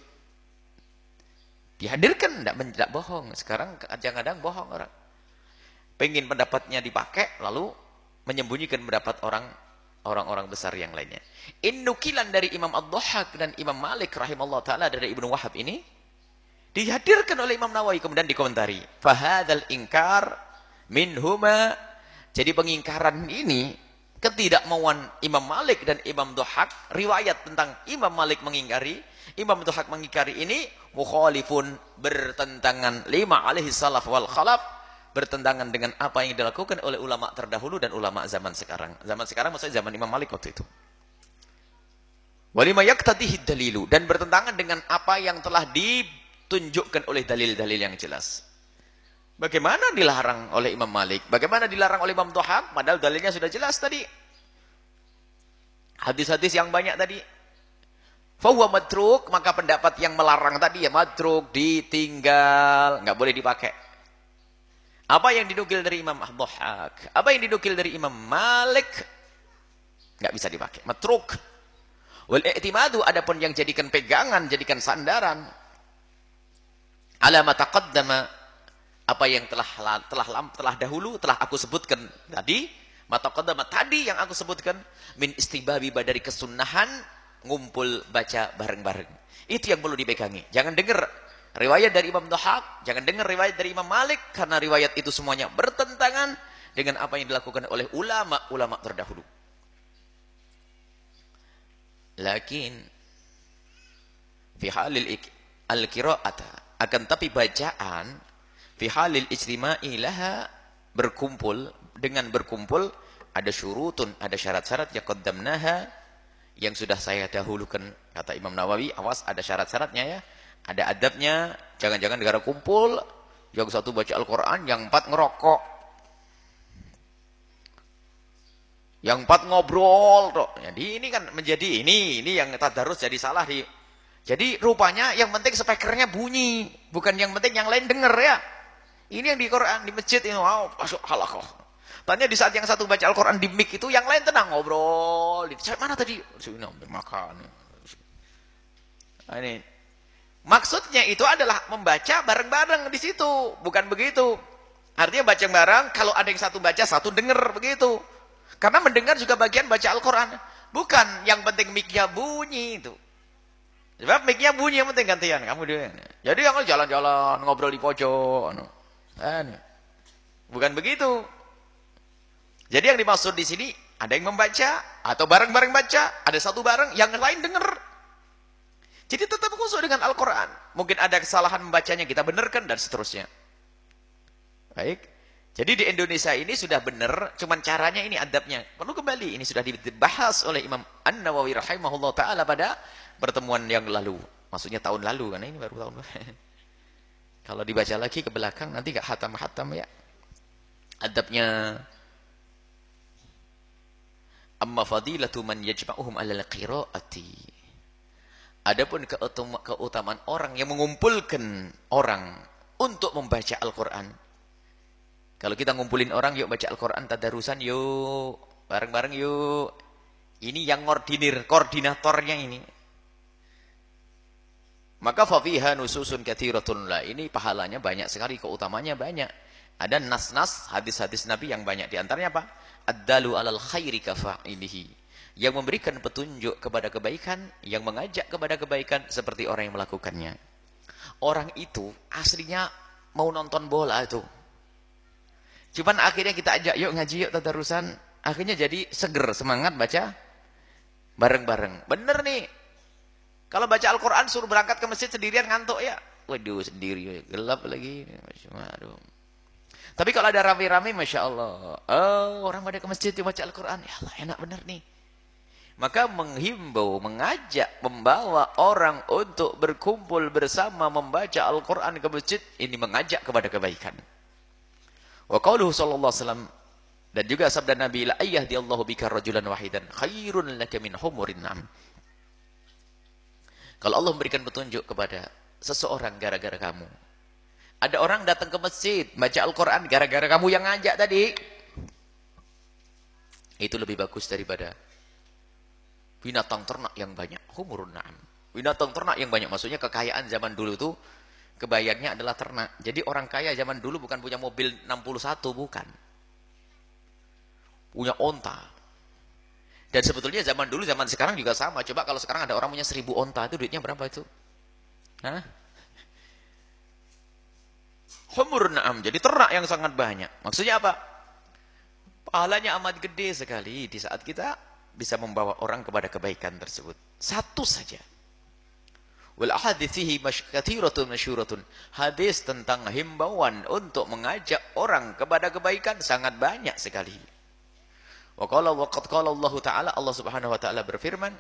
Speaker 1: Dihadirkan, enggak, enggak bohong. Sekarang kadang-kadang bohong orang. Pengen pendapatnya dipakai, lalu menyembunyikan pendapat orang orang-orang besar yang lainnya. Nukilan dari Imam Ad-Dhahhak dan Imam Malik rahimahullah ta'ala dari Ibnu Wahab ini dihadirkan oleh Imam Nawawi, kemudian dikomentari. Fahadal ingkar minhuma. Jadi pengingkaran ini, ketidakmauan Imam Malik dan Imam Dhahhak, riwayat tentang Imam Malik mengingkari, Imam Dhahhak mengingkari ini, mukhalifun, bertentangan lima alaihi salaf wal khalaf, bertentangan dengan apa yang dilakukan oleh ulama terdahulu dan ulama zaman sekarang. Zaman sekarang maksudnya zaman Imam Malik waktu itu. Walima yaqtadihi dalilu, dan bertentangan dengan apa yang telah ditunjukkan oleh dalil-dalil yang jelas. Bagaimana dilarang oleh Imam Malik? Bagaimana dilarang oleh Imam Dhahhak? Padahal dalilnya sudah jelas tadi. Hadis-hadis yang banyak tadi. Fahuwa matruk, maka pendapat yang melarang tadi ya matruk, ditinggal, nggak boleh dipakai. Apa yang dinukil dari Imam Dhahhak, apa yang dinukil dari Imam Malik, nggak bisa dipakai. Matruk. Wal i'timadu, adapun yang jadikan pegangan, jadikan sandaran. Ala ma taqaddama, apa yang telah telah telah dahulu telah aku sebutkan tadi, ma taqaddama tadi yang aku sebutkan, min istibabi, dari kesunahan ngumpul baca bareng-bareng. Itu yang perlu dipegangi. Jangan dengar riwayat dari Imam Dhahhak, jangan dengar riwayat dari Imam Malik, karena riwayat itu semuanya bertentangan dengan apa yang dilakukan oleh ulama-ulama terdahulu. Lakin fi halil al-qira'ata, akan tapi bacaan fi halil ijtima'i laha, berkumpul, dengan berkumpul ada syurutun, ada syarat-syarat ya qaddamnaha, yang sudah saya dahulukan, kata Imam Nawawi. Awas, ada syarat-syaratnya ya. Ada adabnya, jangan-jangan negara kumpul, yang satu baca Al-Quran, yang empat ngerokok, yang empat ngobrol. Jadi ini kan menjadi, ini ini yang tadarus jadi salah. Di, jadi rupanya yang penting speakernya bunyi, bukan yang penting yang lain denger ya. Ini yang di Quran, di masjid ini, wow, masuk halakoh. Tanya di saat yang satu baca Al-Quran di mic itu, yang lain tenang ngobrol. Mana tadi? Sini makan. Ini. Maksudnya itu adalah membaca bareng-bareng di situ, bukan begitu. Artinya baca bareng, kalau ada yang satu baca, satu dengar begitu. Karena mendengar juga bagian baca Al-Quran. Bukan yang penting mic-nya bunyi itu. Sebab mic-nya bunyi yang penting gantian. Kamu dia. Jadi yang jalan-jalan, ngobrol di pojok. Bukan begitu. Jadi yang dimaksud di sini, ada yang membaca, atau bareng-bareng baca, ada satu bareng, yang lain dengar. Jadi tetap khusyuk dengan Al-Quran. Mungkin ada kesalahan membacanya, kita benarkan, dan seterusnya. Baik. Jadi di Indonesia ini sudah benar, cuman caranya ini adabnya. Perlu kembali, ini sudah dibahas oleh Imam An-Nawawi rahimahullah ta'ala pada pertemuan yang lalu. Maksudnya tahun lalu, karena ini baru tahun lalu. Kalau dibaca lagi ke belakang, nanti gak hatam-hatam ya. Adabnya, amma fadilatu man yajma'uhum alal qira'ati. Adapun keutamaan orang yang mengumpulkan orang untuk membaca Al-Quran. Kalau kita ngumpulin orang, yuk baca Al-Quran, tadarusan, yuk. Bareng-bareng yuk. Ini yang ngordinir, koordinatornya ini. Maka fafiha nususun kathiratun la. Ini pahalanya banyak sekali, keutamanya banyak. Ada nas-nas, hadis-hadis Nabi yang banyak. Di antaranya apa? Ad-dalu alal khairi kafa'ilihi. Yang memberikan petunjuk kepada kebaikan, yang mengajak kepada kebaikan seperti orang yang melakukannya. Orang itu aslinya mau nonton bola itu. Cuman akhirnya kita ajak, yuk ngaji, yuk tadarusan. Akhirnya jadi seger, semangat baca bareng-bareng. Bener nih. Kalau baca Al-Quran suruh berangkat ke masjid sendirian ngantuk ya. Waduh, sendiri, gelap lagi. Aduh. Tapi kalau ada rame-rame, Masya Allah. Oh, orang pada ke masjid baca Al-Quran. Ya Allah, enak bener nih. Maka menghimbau, mengajak, membawa orang untuk berkumpul bersama membaca Al-Quran ke masjid. Ini mengajak kepada kebaikan. Wa qauluhu sallallahu alaihi wasallam, dan juga sabda Nabi, la ayyahdiyallahu bika rajulan wahidan khairun laka min humurin na'am. Kalau Allah memberikan petunjuk kepada seseorang gara-gara kamu. Ada orang datang ke masjid baca Al-Qur'an gara-gara kamu yang ngajak tadi. Itu lebih bagus daripada binatang ternak yang banyak, humurun na'am. Binatang ternak yang banyak, maksudnya kekayaan zaman dulu itu kebayangnya adalah ternak. Jadi orang kaya zaman dulu bukan punya mobil enam puluh satu, bukan. Punya onta. Dan sebetulnya zaman dulu, zaman sekarang juga sama. Coba kalau sekarang ada orang punya seribu onta, itu duitnya berapa itu? Hah? Humur na'am, jadi ternak yang sangat banyak. Maksudnya apa? Pahalanya amat gede sekali di saat kita bisa membawa orang kepada kebaikan tersebut. Satu saja. Wal ahadithihi katsiratun masyhuratun. Hadis tentang himbauan untuk mengajak orang kepada kebaikan sangat banyak sekali. Wa qala wa qad qala Allah Ta'ala, Allah Subhanahu wa taala berfirman,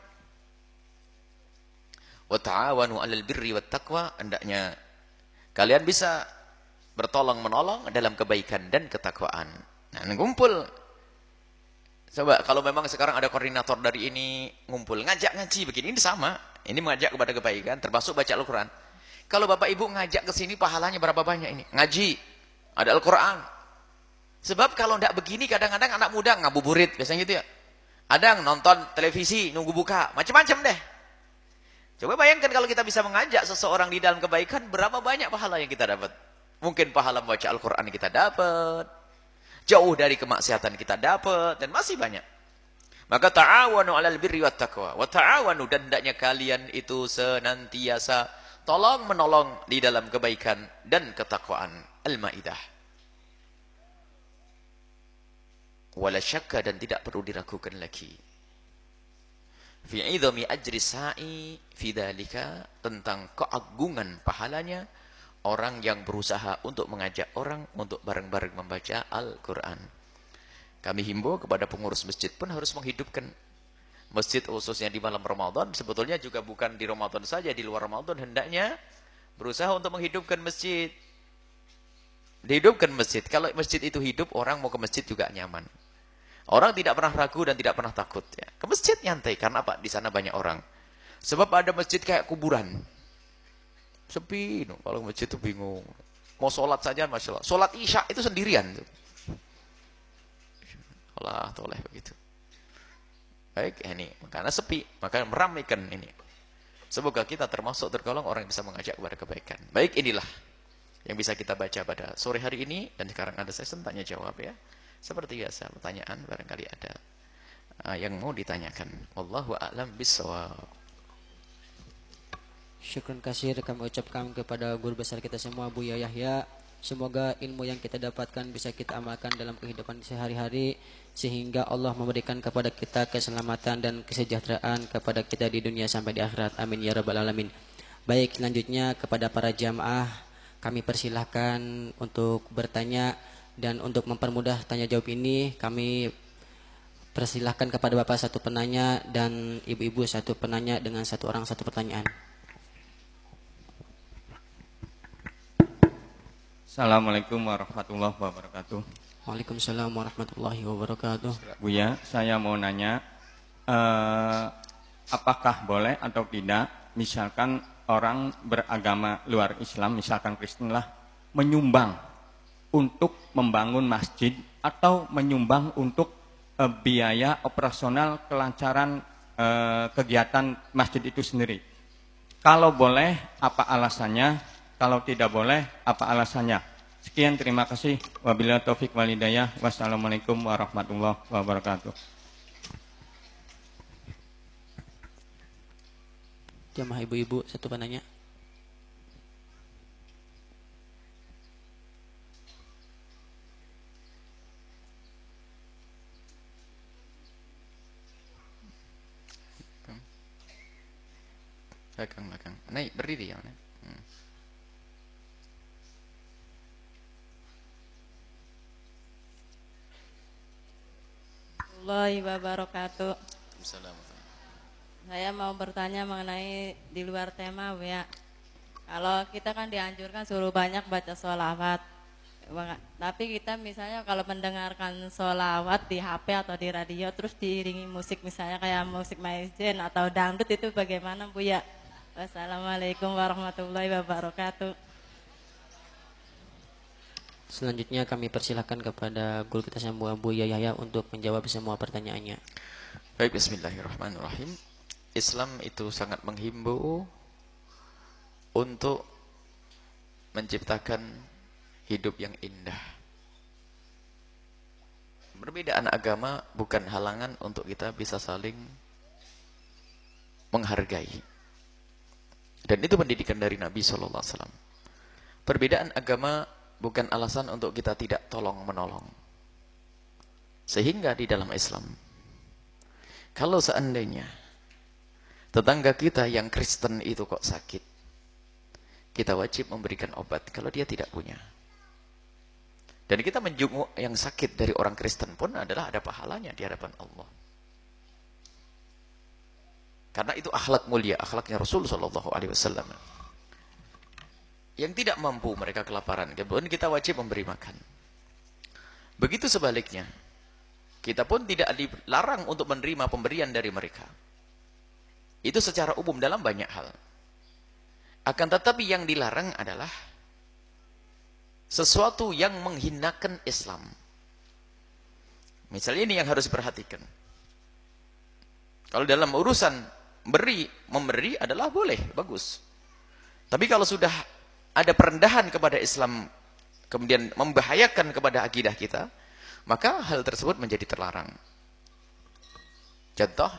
Speaker 1: "Wa ta'awanu 'alal birri wat taqwa." Hendaknya kalian bisa bertolong-menolong dalam kebaikan dan ketakwaan. Nah, ngumpul. Coba kalau memang sekarang ada koordinator dari ini ngumpul ngajak ngaji begini, ini sama. Ini mengajak kepada kebaikan, termasuk baca Al-Quran. Kalau Bapak Ibu ngajak ke sini, pahalanya berapa banyak ini? Ngaji, ada Al-Quran. Sebab kalau tidak begini, kadang-kadang anak muda ngabuburit, biasanya gitu ya. Ada yang nonton televisi, nunggu buka, macam-macam deh. Coba bayangkan kalau kita bisa mengajak seseorang di dalam kebaikan, berapa banyak pahala yang kita dapat. Mungkin pahala membaca Al-Quran kita dapat, jauh dari kemaksiatan kita dapat, dan masih banyak. Maka ta'awanu 'alal birri wat taqwa. Wa ta'awanu, dan hendaknya kalian itu senantiasa tolong menolong di dalam kebaikan dan ketakwaan. Al-Maidah. Wala syakka, dan tidak perlu diragukan lagi. Fi 'idhami ajri sa'i fi dzalika, tentang keagungan pahalanya orang yang berusaha untuk mengajak orang untuk bareng-bareng membaca Al-Qur'an. Kami himbau kepada pengurus masjid pun harus menghidupkan masjid, khususnya di malam Ramadan. Sebetulnya juga bukan di Ramadan saja, di luar Ramadan hendaknya berusaha untuk menghidupkan masjid. Dihidupkan masjid. Kalau masjid itu hidup, orang mau ke masjid juga nyaman. Orang tidak pernah ragu dan tidak pernah takut. Ya. Ke masjid nyantai, karena apa? Di sana banyak orang. Sebab ada masjid kayak kuburan. Sepi. No. Kalau masjid itu bingung. Mau sholat saja, Masya Allah. Sholat Isya itu sendirian. Tuh. Allah toleh begitu. Baik, ini karena sepi, maka meramaikan ini. Semoga kita termasuk tergolong orang yang bisa mengajak kepada kebaikan. Baik, inilah yang bisa kita baca pada sore hari ini, dan sekarang ada sesi tanya jawab ya. Seperti biasa, pertanyaan barangkali ada uh, yang mau ditanyakan. Wallahu a'lam bissawab.
Speaker 2: Syukran kasir kami ucapkan kepada guru besar kita semua, Buya Yahya. Semoga ilmu yang kita dapatkan bisa kita amalkan dalam kehidupan sehari-hari, sehingga Allah memberikan kepada kita keselamatan dan kesejahteraan kepada kita di dunia sampai di akhirat. Amin ya rabbal alamin. Baik, selanjutnya kepada para jamaah kami persilahkan untuk bertanya, dan untuk mempermudah tanya jawab ini kami persilahkan kepada Bapak satu penanya dan Ibu-ibu satu penanya dengan satu orang satu pertanyaan.
Speaker 3: Assalamualaikum warahmatullahi wabarakatuh.
Speaker 2: Waalaikumsalam warahmatullahi wabarakatuh.
Speaker 3: Buya, saya mau nanya, eh, apakah boleh atau tidak, misalkan orang beragama luar Islam, misalkan Kristen lah, menyumbang untuk membangun masjid atau menyumbang untuk eh, biaya operasional kelancaran eh, kegiatan masjid itu sendiri? Kalau boleh, apa alasannya? Kalau tidak boleh, apa alasannya? Sekian, terima kasih. Wabillahi taufik wal hidayah. Wassalamualaikum warahmatullahi wabarakatuh.
Speaker 2: Jamaah ibu-ibu satu penanya.
Speaker 1: Belakang, belakang. Naik, berdiri ya. Hmm.
Speaker 4: Warahmatullahi wabarakatuh.
Speaker 1: Assalamualaikum.
Speaker 4: Saya mau bertanya mengenai di luar tema, Bu ya. Kalau kita kan dianjurkan suruh banyak baca sholawat, tapi kita misalnya kalau mendengarkan sholawat di H P atau di radio terus diiringi musik, misalnya kayak musik maizin atau dangdut, itu bagaimana, Bu ya? Wassalamualaikum warahmatullahi wabarakatuh.
Speaker 2: Selanjutnya kami persilahkan kepada guru kita semua, Buya Yahya, untuk menjawab semua pertanyaannya.
Speaker 1: Baik, bismillahirrahmanirrahim. Islam itu sangat menghimbau untuk menciptakan hidup yang indah. Perbedaan agama bukan halangan untuk kita bisa saling menghargai. Dan itu pendidikan dari Nabi shallallahu alaihi wasallam. Perbedaan agama bukan alasan untuk kita tidak tolong menolong. Sehingga di dalam Islam, kalau seandainya tetangga kita yang Kristen itu kok sakit, kita wajib memberikan obat kalau dia tidak punya. Dan kita menjenguk yang sakit dari orang Kristen pun adalah ada pahalanya di hadapan Allah. Karena itu akhlak mulia, akhlaknya Rasul shallallahu alaihi wasallam. Yang tidak mampu, mereka kelaparan, kemudian kita wajib memberi makan. Begitu sebaliknya, kita pun tidak dilarang untuk menerima pemberian dari mereka. Itu secara umum dalam banyak hal. Akan tetapi yang dilarang adalah sesuatu yang menghinakan Islam. Misalnya ini yang harus diperhatikan. Kalau dalam urusan beri, memberi adalah boleh, bagus. Tapi kalau sudah ada perendahan kepada Islam, kemudian membahayakan kepada akidah kita, maka hal tersebut menjadi terlarang. Contoh,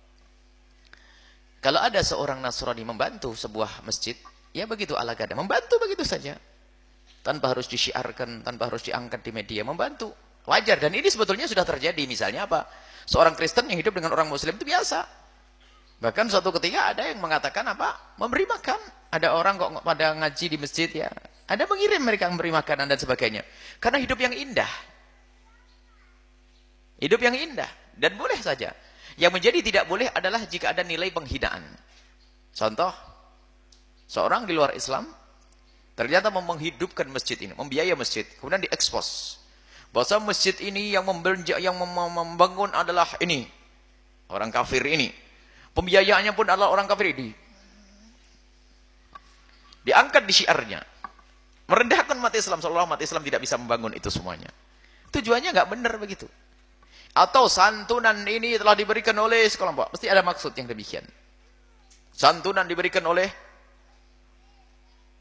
Speaker 1: kalau ada seorang Nasrani membantu sebuah masjid, ya begitu ala kada, membantu begitu saja. Tanpa harus disyiarkan, tanpa harus diangkat di media, membantu. Wajar, dan ini sebetulnya sudah terjadi. Misalnya apa? Seorang Kristen yang hidup dengan orang Muslim itu biasa. Bahkan suatu ketika ada yang mengatakan apa? Memberi makan. Ada orang kok pada ngaji di masjid ya. Ada mengirim mereka memberi makanan dan sebagainya. Karena hidup yang indah. Hidup yang indah. Dan boleh saja. Yang menjadi tidak boleh adalah jika ada nilai penghinaan. Contoh, seorang di luar Islam ternyata mau menghidupkan masjid ini, membiayai masjid, kemudian diekspos. Bahwa masjid ini yang membelanja, yang membangun adalah ini. Orang kafir ini. Pembiayaannya pun adalah orang kafir ini. Diangkat di syiarnya. Merendahkan umat Islam, seolah umat Islam tidak bisa membangun itu semuanya. Tujuannya nggak benar begitu. Atau santunan ini telah diberikan oleh sekelompok. Mesti ada maksud yang demikian. Santunan diberikan oleh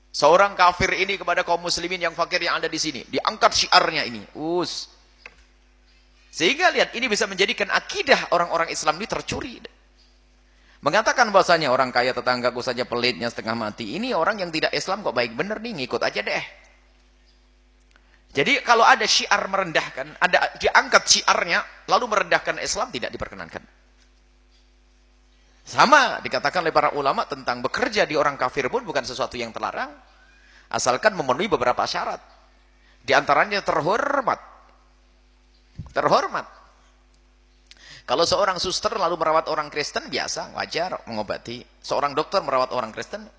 Speaker 1: seorang kafir ini kepada kaum muslimin yang fakir yang ada di sini. Diangkat syiarnya ini. Us. Sehingga lihat, ini bisa menjadikan akidah orang-orang Islam ini tercuri. Mengatakan bahwasanya orang kaya tetanggaku saja pelitnya setengah mati. Ini orang yang tidak Islam kok baik bener nih, ngikut aja deh. Jadi kalau ada syiar merendahkan, ada diangkat syiarnya, lalu merendahkan Islam, tidak diperkenankan. Sama dikatakan oleh para ulama tentang bekerja di orang kafir pun bukan sesuatu yang terlarang. Asalkan memenuhi beberapa syarat. Di antaranya terhormat. Terhormat. Kalau seorang suster lalu merawat orang Kristen, biasa, wajar, mengobati. Seorang dokter merawat orang Kristen.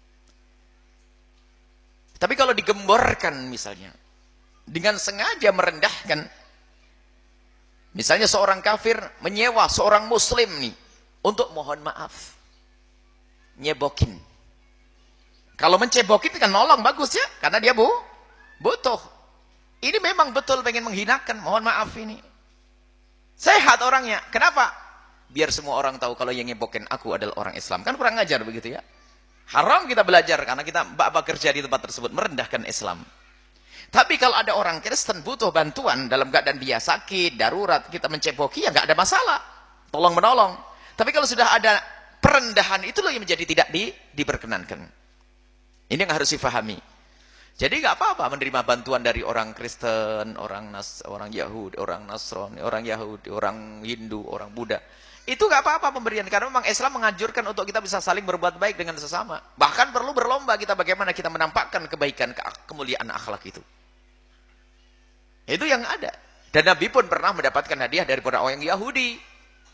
Speaker 1: Tapi kalau digemborkan misalnya, dengan sengaja merendahkan, misalnya seorang kafir menyewa seorang muslim nih, untuk mohon maaf, nyebokin. Kalau mencebokin kan nolong, bagus ya, karena dia bu, butuh. Ini memang betul pengen menghinakan, mohon maaf ini. Sehat orangnya. Kenapa? Biar semua orang tahu kalau yang nyebokin aku adalah orang Islam. Kan kurang ajar begitu ya. Haram kita belajar karena kita bak-bak kerja di tempat tersebut merendahkan Islam. Tapi kalau ada orang Kristen butuh bantuan dalam keadaan dia sakit, darurat, kita menceboki ya nggak ada masalah. Tolong menolong. Tapi kalau sudah ada perendahan, itu loh yang menjadi tidak di, diperkenankan. Ini yang harus difahami. Jadi nggak apa-apa menerima bantuan dari orang Kristen, orang Nas, orang Yahudi, orang Nasrani, orang Yahudi, orang Hindu, orang Buddha. Itu nggak apa-apa pemberian, karena memang Islam menganjurkan untuk kita bisa saling berbuat baik dengan sesama. Bahkan perlu berlomba kita bagaimana kita menampakkan kebaikan, ke kemuliaan akhlak itu. Itu yang ada. Dan Nabi pun pernah mendapatkan hadiah dari para orang Yahudi.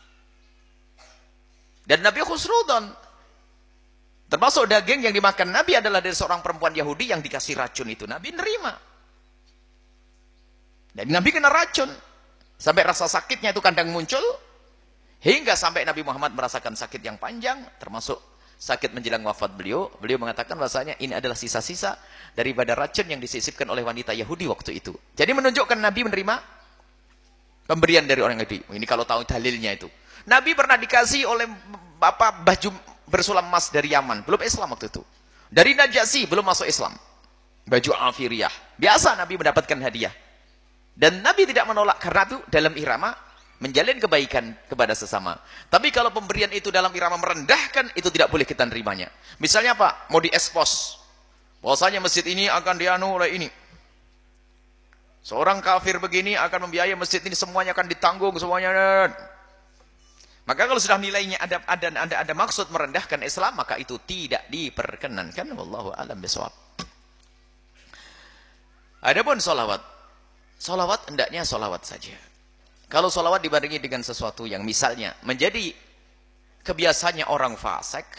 Speaker 1: Dan Nabi khusnudzon. Termasuk daging yang dimakan Nabi adalah dari seorang perempuan Yahudi yang dikasih racun itu. Nabi nerima. Dan Nabi kena racun. Sampai rasa sakitnya itu kadang muncul. Hingga sampai Nabi Muhammad merasakan sakit yang panjang. Termasuk sakit menjelang wafat beliau. Beliau mengatakan bahasanya ini adalah sisa-sisa daripada racun yang disisipkan oleh wanita Yahudi waktu itu. Jadi menunjukkan Nabi menerima pemberian dari orang Yahudi. Ini kalau tahu dalilnya itu. Nabi pernah dikasih oleh bapak baju bersulam emas dari Yaman, belum Islam waktu itu. Dari Najasyi, belum masuk Islam. Baju Afiriyah. Biasa Nabi mendapatkan hadiah. Dan Nabi tidak menolak, karena itu dalam irama menjalin kebaikan kepada sesama. Tapi kalau pemberian itu dalam irama merendahkan, itu tidak boleh kita nerimanya. Misalnya apa? Mau diekspos. Bahwasanya masjid ini akan dianu oleh ini. Seorang kafir begini akan membiayai masjid ini, semuanya akan ditanggung, semuanya. Maka kalau sudah nilainya ada ada ada, ada maksud merendahkan Islam, maka itu tidak diperkenankan. Wallahu a'lam bishawab. Adapun solawat, solawat hendaknya solawat saja. Kalau solawat dibarengi dengan sesuatu yang misalnya menjadi kebiasaannya orang fasik,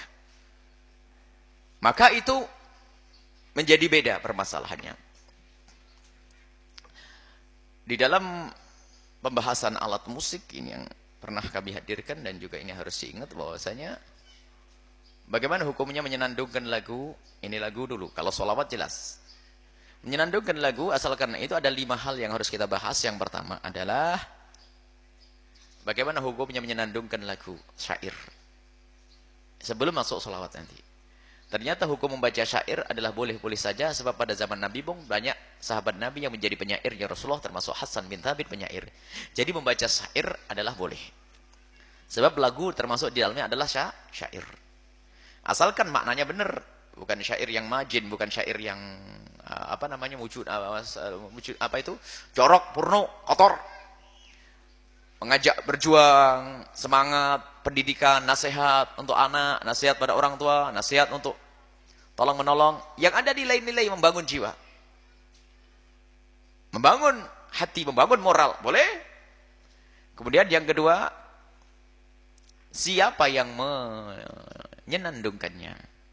Speaker 1: maka itu menjadi beda permasalahannya. Di dalam pembahasan alat musik ini yang pernah kami hadirkan dan juga ini harus diingat bahwasanya bagaimana hukumnya menyenandungkan lagu. Ini lagu dulu, kalau sholawat jelas menyenandungkan lagu, asalkan itu ada lima hal yang harus kita bahas. Yang pertama adalah bagaimana hukumnya menyenandungkan lagu syair sebelum masuk sholawat nanti. Ternyata hukum membaca syair adalah boleh-boleh saja, sebab pada zaman Nabi bung banyak sahabat Nabi yang menjadi penyairnya Rasulullah, termasuk Hasan bin Thabit penyair. Jadi membaca syair adalah boleh. Sebab lagu termasuk di dalamnya adalah syair. Asalkan maknanya benar, bukan syair yang majin, bukan syair yang apa namanya wujud apa itu? Jorok, purno, kotor. Mengajak berjuang, semangat, pendidikan, nasihat untuk anak, nasihat pada orang tua, nasihat untuk tolong menolong. Yang ada nilai-nilai membangun jiwa, membangun hati, membangun moral, boleh. Kemudian yang kedua, siapa yang menyenandungkannya?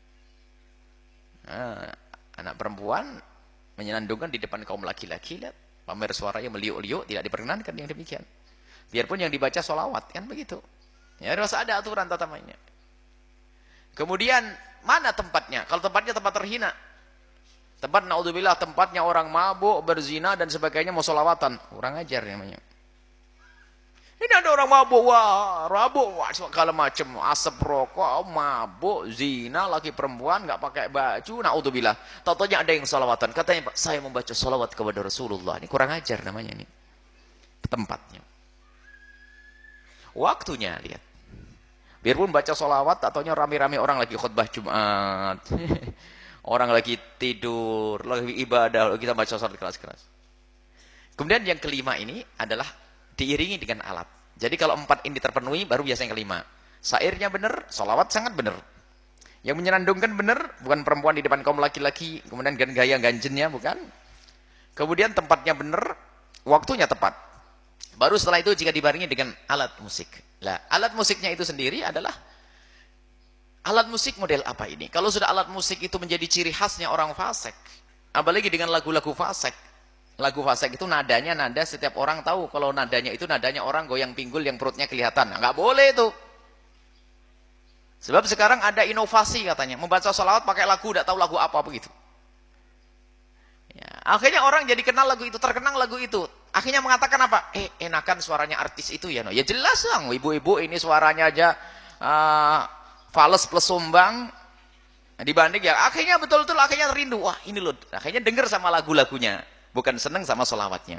Speaker 1: Nah, anak perempuan menyenandungkan di depan kaum laki-laki, lihat, pamer suaranya meliuk-liuk, tidak diperkenankan yang demikian. Biarpun yang dibaca sholawat, kan begitu. Ya, harus ada aturan tata mainnya. Kemudian, mana tempatnya? Kalau tempatnya tempat terhina, tempat naudzubillah, tempatnya orang mabuk, berzina, dan sebagainya, mau sholawatan. Kurang ajar namanya. Ini ada orang mabuk, wah, rabuk, wah, segala macam, asap rokok, mabuk, zina, laki perempuan, nggak pakai baju, naudzubillah. Tahu-tahunya ada yang sholawatan. Katanya, Pak, saya membaca sholawat kepada Rasulullah. Ini kurang ajar namanya ini. Tempatnya. Waktunya, lihat. Biarpun baca sholawat, ataunya rame-rame orang lagi khutbah Jumat. Orang lagi tidur, lagi ibadah, kita baca sholawat keras-keras. Kemudian yang kelima ini adalah diiringi dengan alat. Jadi kalau empat ini terpenuhi, baru biasa yang kelima. Syairnya benar, sholawat sangat benar. Yang menyenandungkan benar, bukan perempuan di depan kaum laki-laki, kemudian gaya ganjennya, bukan. Kemudian tempatnya benar, waktunya tepat. Baru setelah itu jika dibarengi dengan alat musik. Lah, alat musiknya itu sendiri adalah alat musik model apa ini? Kalau sudah alat musik itu menjadi ciri khasnya orang fasik, apalagi dengan lagu-lagu fasik. Lagu fasik itu nadanya nada setiap orang tahu kalau nadanya itu nadanya orang goyang pinggul yang perutnya kelihatan. Nah, nggak boleh itu. Sebab sekarang ada inovasi katanya, membaca sholawat pakai lagu, tidak tahu lagu apa begitu. Ya, akhirnya orang jadi kenal lagu itu, terkenang lagu itu. Akhirnya mengatakan apa? Eh, enakan suaranya artis itu ya. No? Ya jelas dong, ibu-ibu ini suaranya aja uh, fales plus sumbang dibanding ya. Akhirnya betul-betul akhirnya rindu. Wah ini loh, akhirnya dengar sama lagu-lagunya, bukan seneng sama sholawatnya.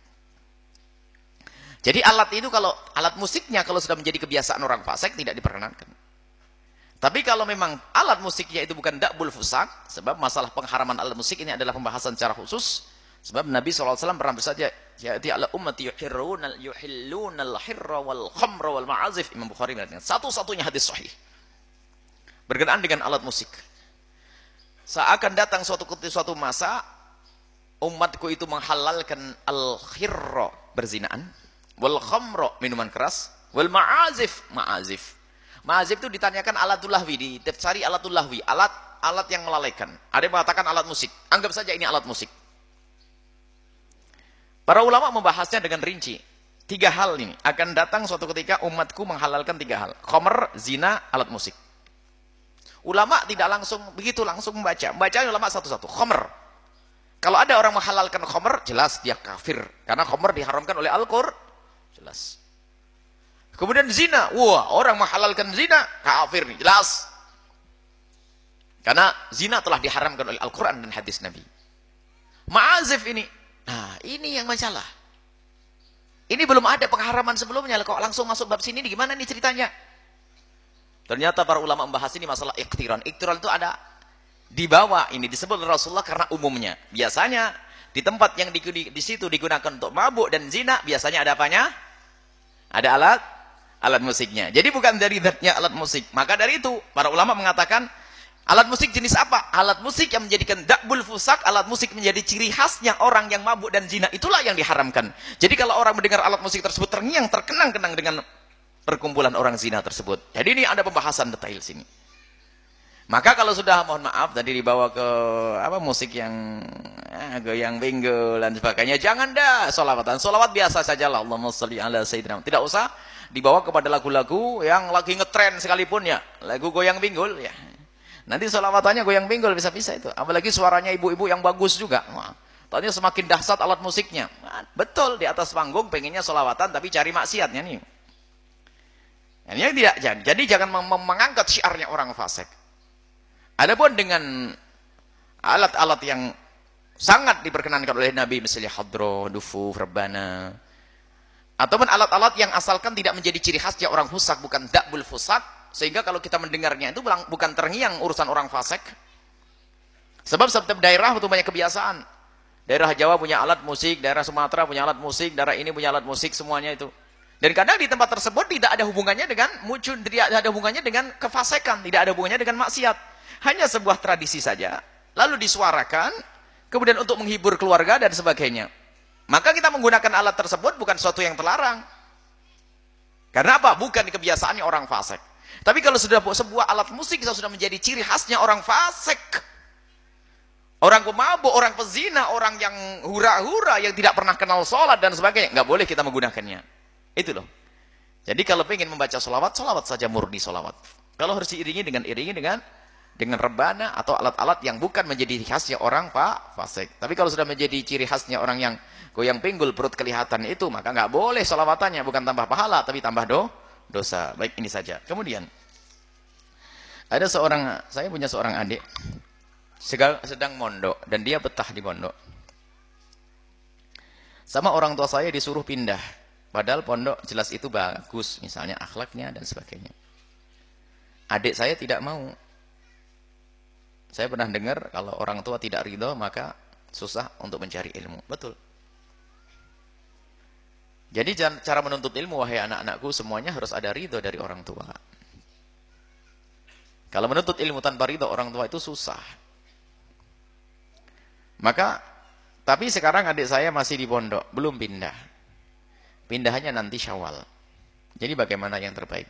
Speaker 1: Jadi alat itu kalau alat musiknya kalau sudah menjadi kebiasaan orang fasik tidak diperkenankan. Tapi kalau memang alat musiknya itu bukan dakbul fusak, sebab masalah pengharaman alat musik ini adalah pembahasan secara khusus. Sebab Nabi shallallahu alaihi wasallam pernah bersabda, "Ya'ti ala ummati yuhirruna yuhilluna al-hirra wal khamra wal ma'azif." Imam Bukhari mengatakan satu-satunya hadis sahih berkenaan dengan alat musik. Seakan datang suatu suatu masa umatku itu menghalalkan al-khirra berzinaan, wal khamra minuman keras, wal ma'azif ma'azif. Ma'azif itu ditanyakan alatul lahwi, di tafsiri alatul lahwi, alat alat yang melalaikan. Ada yang mengatakan alat musik. Anggap saja ini alat musik. Para ulama membahasnya dengan rinci. Tiga hal ini akan datang suatu ketika umatku menghalalkan tiga hal. Khamr, zina, alat musik. Ulama tidak langsung begitu langsung membaca. Membaca ulama satu-satu. Khamr. Kalau ada orang menghalalkan khamr, jelas dia kafir. Karena khamr diharamkan oleh Al-Qur'an. Jelas. Kemudian zina. Wah, orang menghalalkan zina, kafir nih, jelas. Karena zina telah diharamkan oleh Al-Quran dan hadis Nabi. Ma'azif ini. Nah, ini yang masalah. Ini belum ada pengharaman sebelumnya. Kok langsung masuk bab sini, gimana nih ceritanya? Ternyata para ulama membahas ini masalah iktiran. Iktiran itu ada di bawah ini disebut Rasulullah karena umumnya. Biasanya di tempat yang di, di, di situ digunakan untuk mabuk dan zina, biasanya ada apanya? Ada alat alat musiknya. Jadi bukan dari zatnya alat musik. Maka dari itu para ulama mengatakan alat musik jenis apa? Alat musik yang menjadikan dakbul fusak, alat musik menjadi ciri khasnya orang yang mabuk dan zina. Itulah yang diharamkan. Jadi kalau orang mendengar alat musik tersebut terngiang, terkenang-kenang dengan perkumpulan orang zina tersebut. Jadi ini ada pembahasan detail sini. Maka kalau sudah mohon maaf tadi dibawa ke apa musik yang eh, goyang pinggul dan sebagainya, jangan dah sholawatan. Sholawat biasa saja lah. Allahumma sholli ala sayyidina. Tidak usah dibawa kepada lagu-lagu yang lagi ngetren sekalipun ya. Lagu goyang pinggul ya. Nanti sholawatannya goyang pinggul bisa-bisa itu. Apalagi suaranya ibu-ibu yang bagus juga. Wah, tadinya semakin dahsyat alat musiknya. Nah, betul di atas panggung pengennya sholawatan tapi cari maksiatnya nih. Ini tidak jangan. Jadi jangan mengangkat syiarnya orang fasik. Adapun dengan alat-alat yang sangat diperkenankan oleh Nabi misalnya hadro, dufu, rebana, ataupun alat-alat yang asalkan tidak menjadi ciri khasnya orang fusak, bukan dakbul fusak, sehingga kalau kita mendengarnya itu bukan terngiang urusan orang fasik. Sebab setiap daerah itu banyak kebiasaan. Daerah Jawa punya alat musik, daerah Sumatera punya alat musik, daerah ini punya alat musik, semuanya itu. Dan kadang di tempat tersebut tidak ada hubungannya dengan muncul, tidak ada hubungannya dengan kefasikan, tidak ada hubungannya dengan maksiat. Hanya sebuah tradisi saja, lalu disuarakan, kemudian untuk menghibur keluarga dan sebagainya. Maka kita menggunakan alat tersebut bukan sesuatu yang terlarang. Karena apa? Bukan kebiasaannya orang fasik. Tapi kalau sudah sebuah alat musik sudah menjadi ciri khasnya orang fasik, orang pemabuk, orang pezina, orang yang hura-hura, yang tidak pernah kenal sholat dan sebagainya, nggak boleh kita menggunakannya. Itu loh. Jadi kalau ingin membaca sholawat, sholawat saja murni sholawat. Kalau harus diiringi dengan iringi dengan dengan rebana atau alat-alat yang bukan menjadi khasnya orang pak fasik. Tapi kalau sudah menjadi ciri khasnya orang yang goyang pinggul perut kelihatan itu, maka nggak boleh sholawatannya, bukan tambah pahala tapi tambah do, dosa. Baik, ini saja. Kemudian ada seorang, saya punya seorang adik sedang mondok dan dia betah di mondok. Sama orang tua saya disuruh pindah Padahal pondok jelas itu bagus, misalnya akhlaknya dan sebagainya. Adik saya tidak mau. Saya pernah dengar kalau orang tua tidak ridho maka susah untuk mencari ilmu. Betul. Jadi cara menuntut ilmu, wahai anak-anakku, semuanya harus ada ridho dari orang tua. Kalau menuntut ilmu tanpa ridho orang tua itu susah. Maka, tapi sekarang adik saya masih di pondok, belum pindah. Pindahnya nanti Syawal. Jadi bagaimana yang terbaik?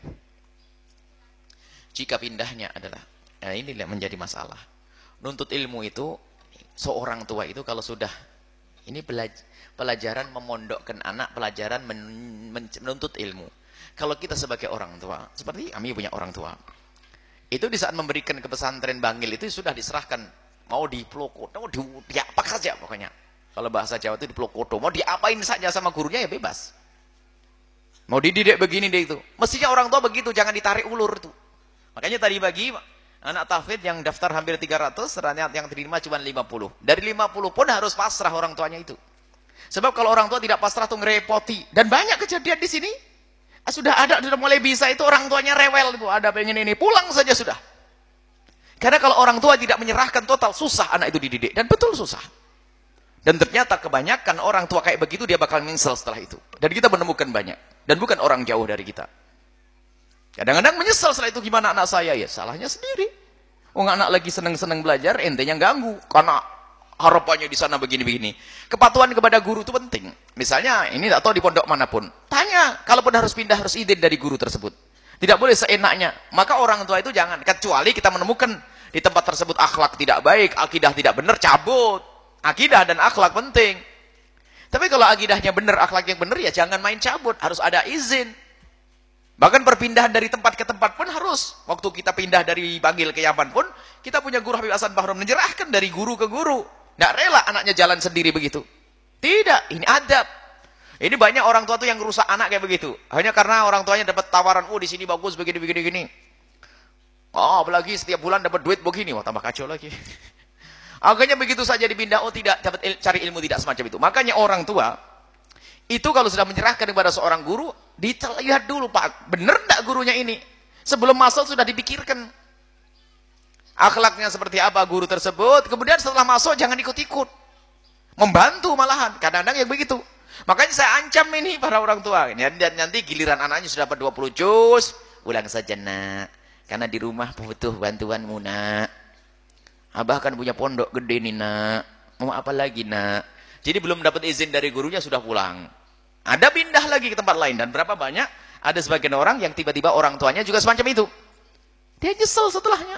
Speaker 1: Jika pindahnya adalah, nah ini menjadi masalah. Nuntut ilmu itu, seorang tua itu kalau sudah, ini pelajaran memondokkan anak, pelajaran men, men, menuntut ilmu. Kalau kita sebagai orang tua, seperti kami punya orang tua, itu di saat memberikan ke pesantren Bangil itu sudah diserahkan, mau di Plokoto, mau di, diapak saja pokoknya. Kalau bahasa Jawa itu di Plokoto, mau diapain saja sama gurunya ya bebas. Mau dididik begini deh itu. Mestinya orang tua begitu, jangan ditarik ulur itu. Makanya tadi pagi anak tahfidz yang daftar hampir tiga ratus, ternyata yang terima cuma lima puluh. Dari lima puluh pun harus pasrah orang tuanya itu. Sebab kalau orang tua tidak pasrah itu ngerepoti. Dan banyak kejadian di sini. Sudah ada, sudah mulai bisa itu orang tuanya rewel itu. Ada pengen ini, pulang saja sudah. Karena kalau orang tua tidak menyerahkan total, susah anak itu dididik. Dan betul susah. Dan ternyata kebanyakan orang tua kayak begitu dia bakal menyesal setelah itu. Dan kita menemukan banyak. Dan bukan orang jauh dari kita. Kadang-kadang menyesal setelah itu, gimana anak saya? Ya salahnya sendiri. Oh, anak lagi seneng-seneng belajar, entenya ganggu. Karena harapannya di sana begini-begini. Kepatuhan kepada guru itu penting. Misalnya, ini tidak tahu di pondok manapun. Tanya, kalaupun harus pindah, harus izin dari guru tersebut. Tidak boleh seenaknya. Maka orang tua itu jangan. Kecuali kita menemukan di tempat tersebut akhlak tidak baik, akidah tidak benar, cabut. Akidah dan akhlak penting. Tapi kalau akidahnya benar, akhlaknya benar, ya jangan main cabut. Harus ada izin. Bahkan perpindahan dari tempat ke tempat pun harus. Waktu kita pindah dari Bangil ke Yaman pun, kita punya guru Habib Hasan Bahrom menyerahkan dari guru ke guru. Tidak rela anaknya jalan sendiri begitu. Tidak, ini adab. Ini banyak orang tua tuh yang rusak anak kayak begitu. Hanya karena orang tuanya dapat tawaran, oh di sini bagus, begini, begini, begini. Oh, apalagi setiap bulan dapat duit begini, wah tambah kacau lagi. Akhirnya begitu saja dipindah, oh tidak, dapat il cari ilmu tidak semacam itu. Makanya orang tua, itu kalau sudah menyerahkan kepada seorang guru, dilihat dulu Pak, benar tidak gurunya ini? Sebelum masuk sudah dipikirkan. Akhlaknya seperti apa guru tersebut, kemudian setelah masuk jangan ikut-ikut. Membantu malahan, kadang-kadang yang begitu. Makanya saya ancam ini para orang tua. Dan nanti giliran anaknya sudah dapat dua puluh juz, ulang saja nak. Karena di rumah butuh bantuanmu nak. Abah kan punya pondok gede nih nak. Mau apa lagi nak? Jadi belum dapat izin dari gurunya sudah pulang. Ada pindah lagi ke tempat lain. Dan berapa banyak? Ada sebagian orang yang tiba-tiba orang tuanya juga semacam itu. Dia nyesel setelahnya.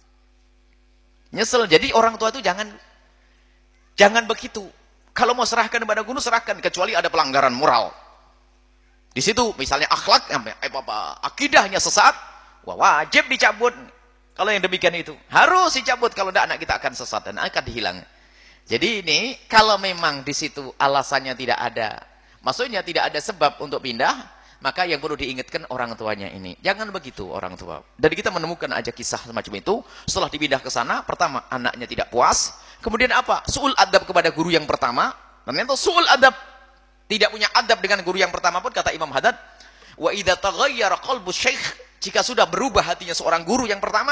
Speaker 1: Nyesel. Jadi orang tua itu jangan jangan begitu. Kalau mau serahkan kepada guru, serahkan. Kecuali ada pelanggaran moral. Di situ misalnya akhlak, eh, apa, akidahnya sesat, wah, wajib dicabut. Kalau yang demikian itu. Harus dicabut. Kalau tidak anak kita akan sesat dan akan dihilang. Jadi ini kalau memang di situ alasannya tidak ada, maksudnya tidak ada sebab untuk pindah, maka yang perlu diingatkan orang tuanya ini. Jangan begitu orang tua. Dan kita menemukan aja kisah semacam itu. Setelah dipindah ke sana, pertama anaknya tidak puas. Kemudian apa? Su'ul adab kepada guru yang pertama. Ternyata su'ul adab. Tidak punya adab dengan guru yang pertama pun, kata Imam Haddad. Wa idza taghayyara qalbu syekh, jika sudah berubah hatinya seorang guru yang pertama,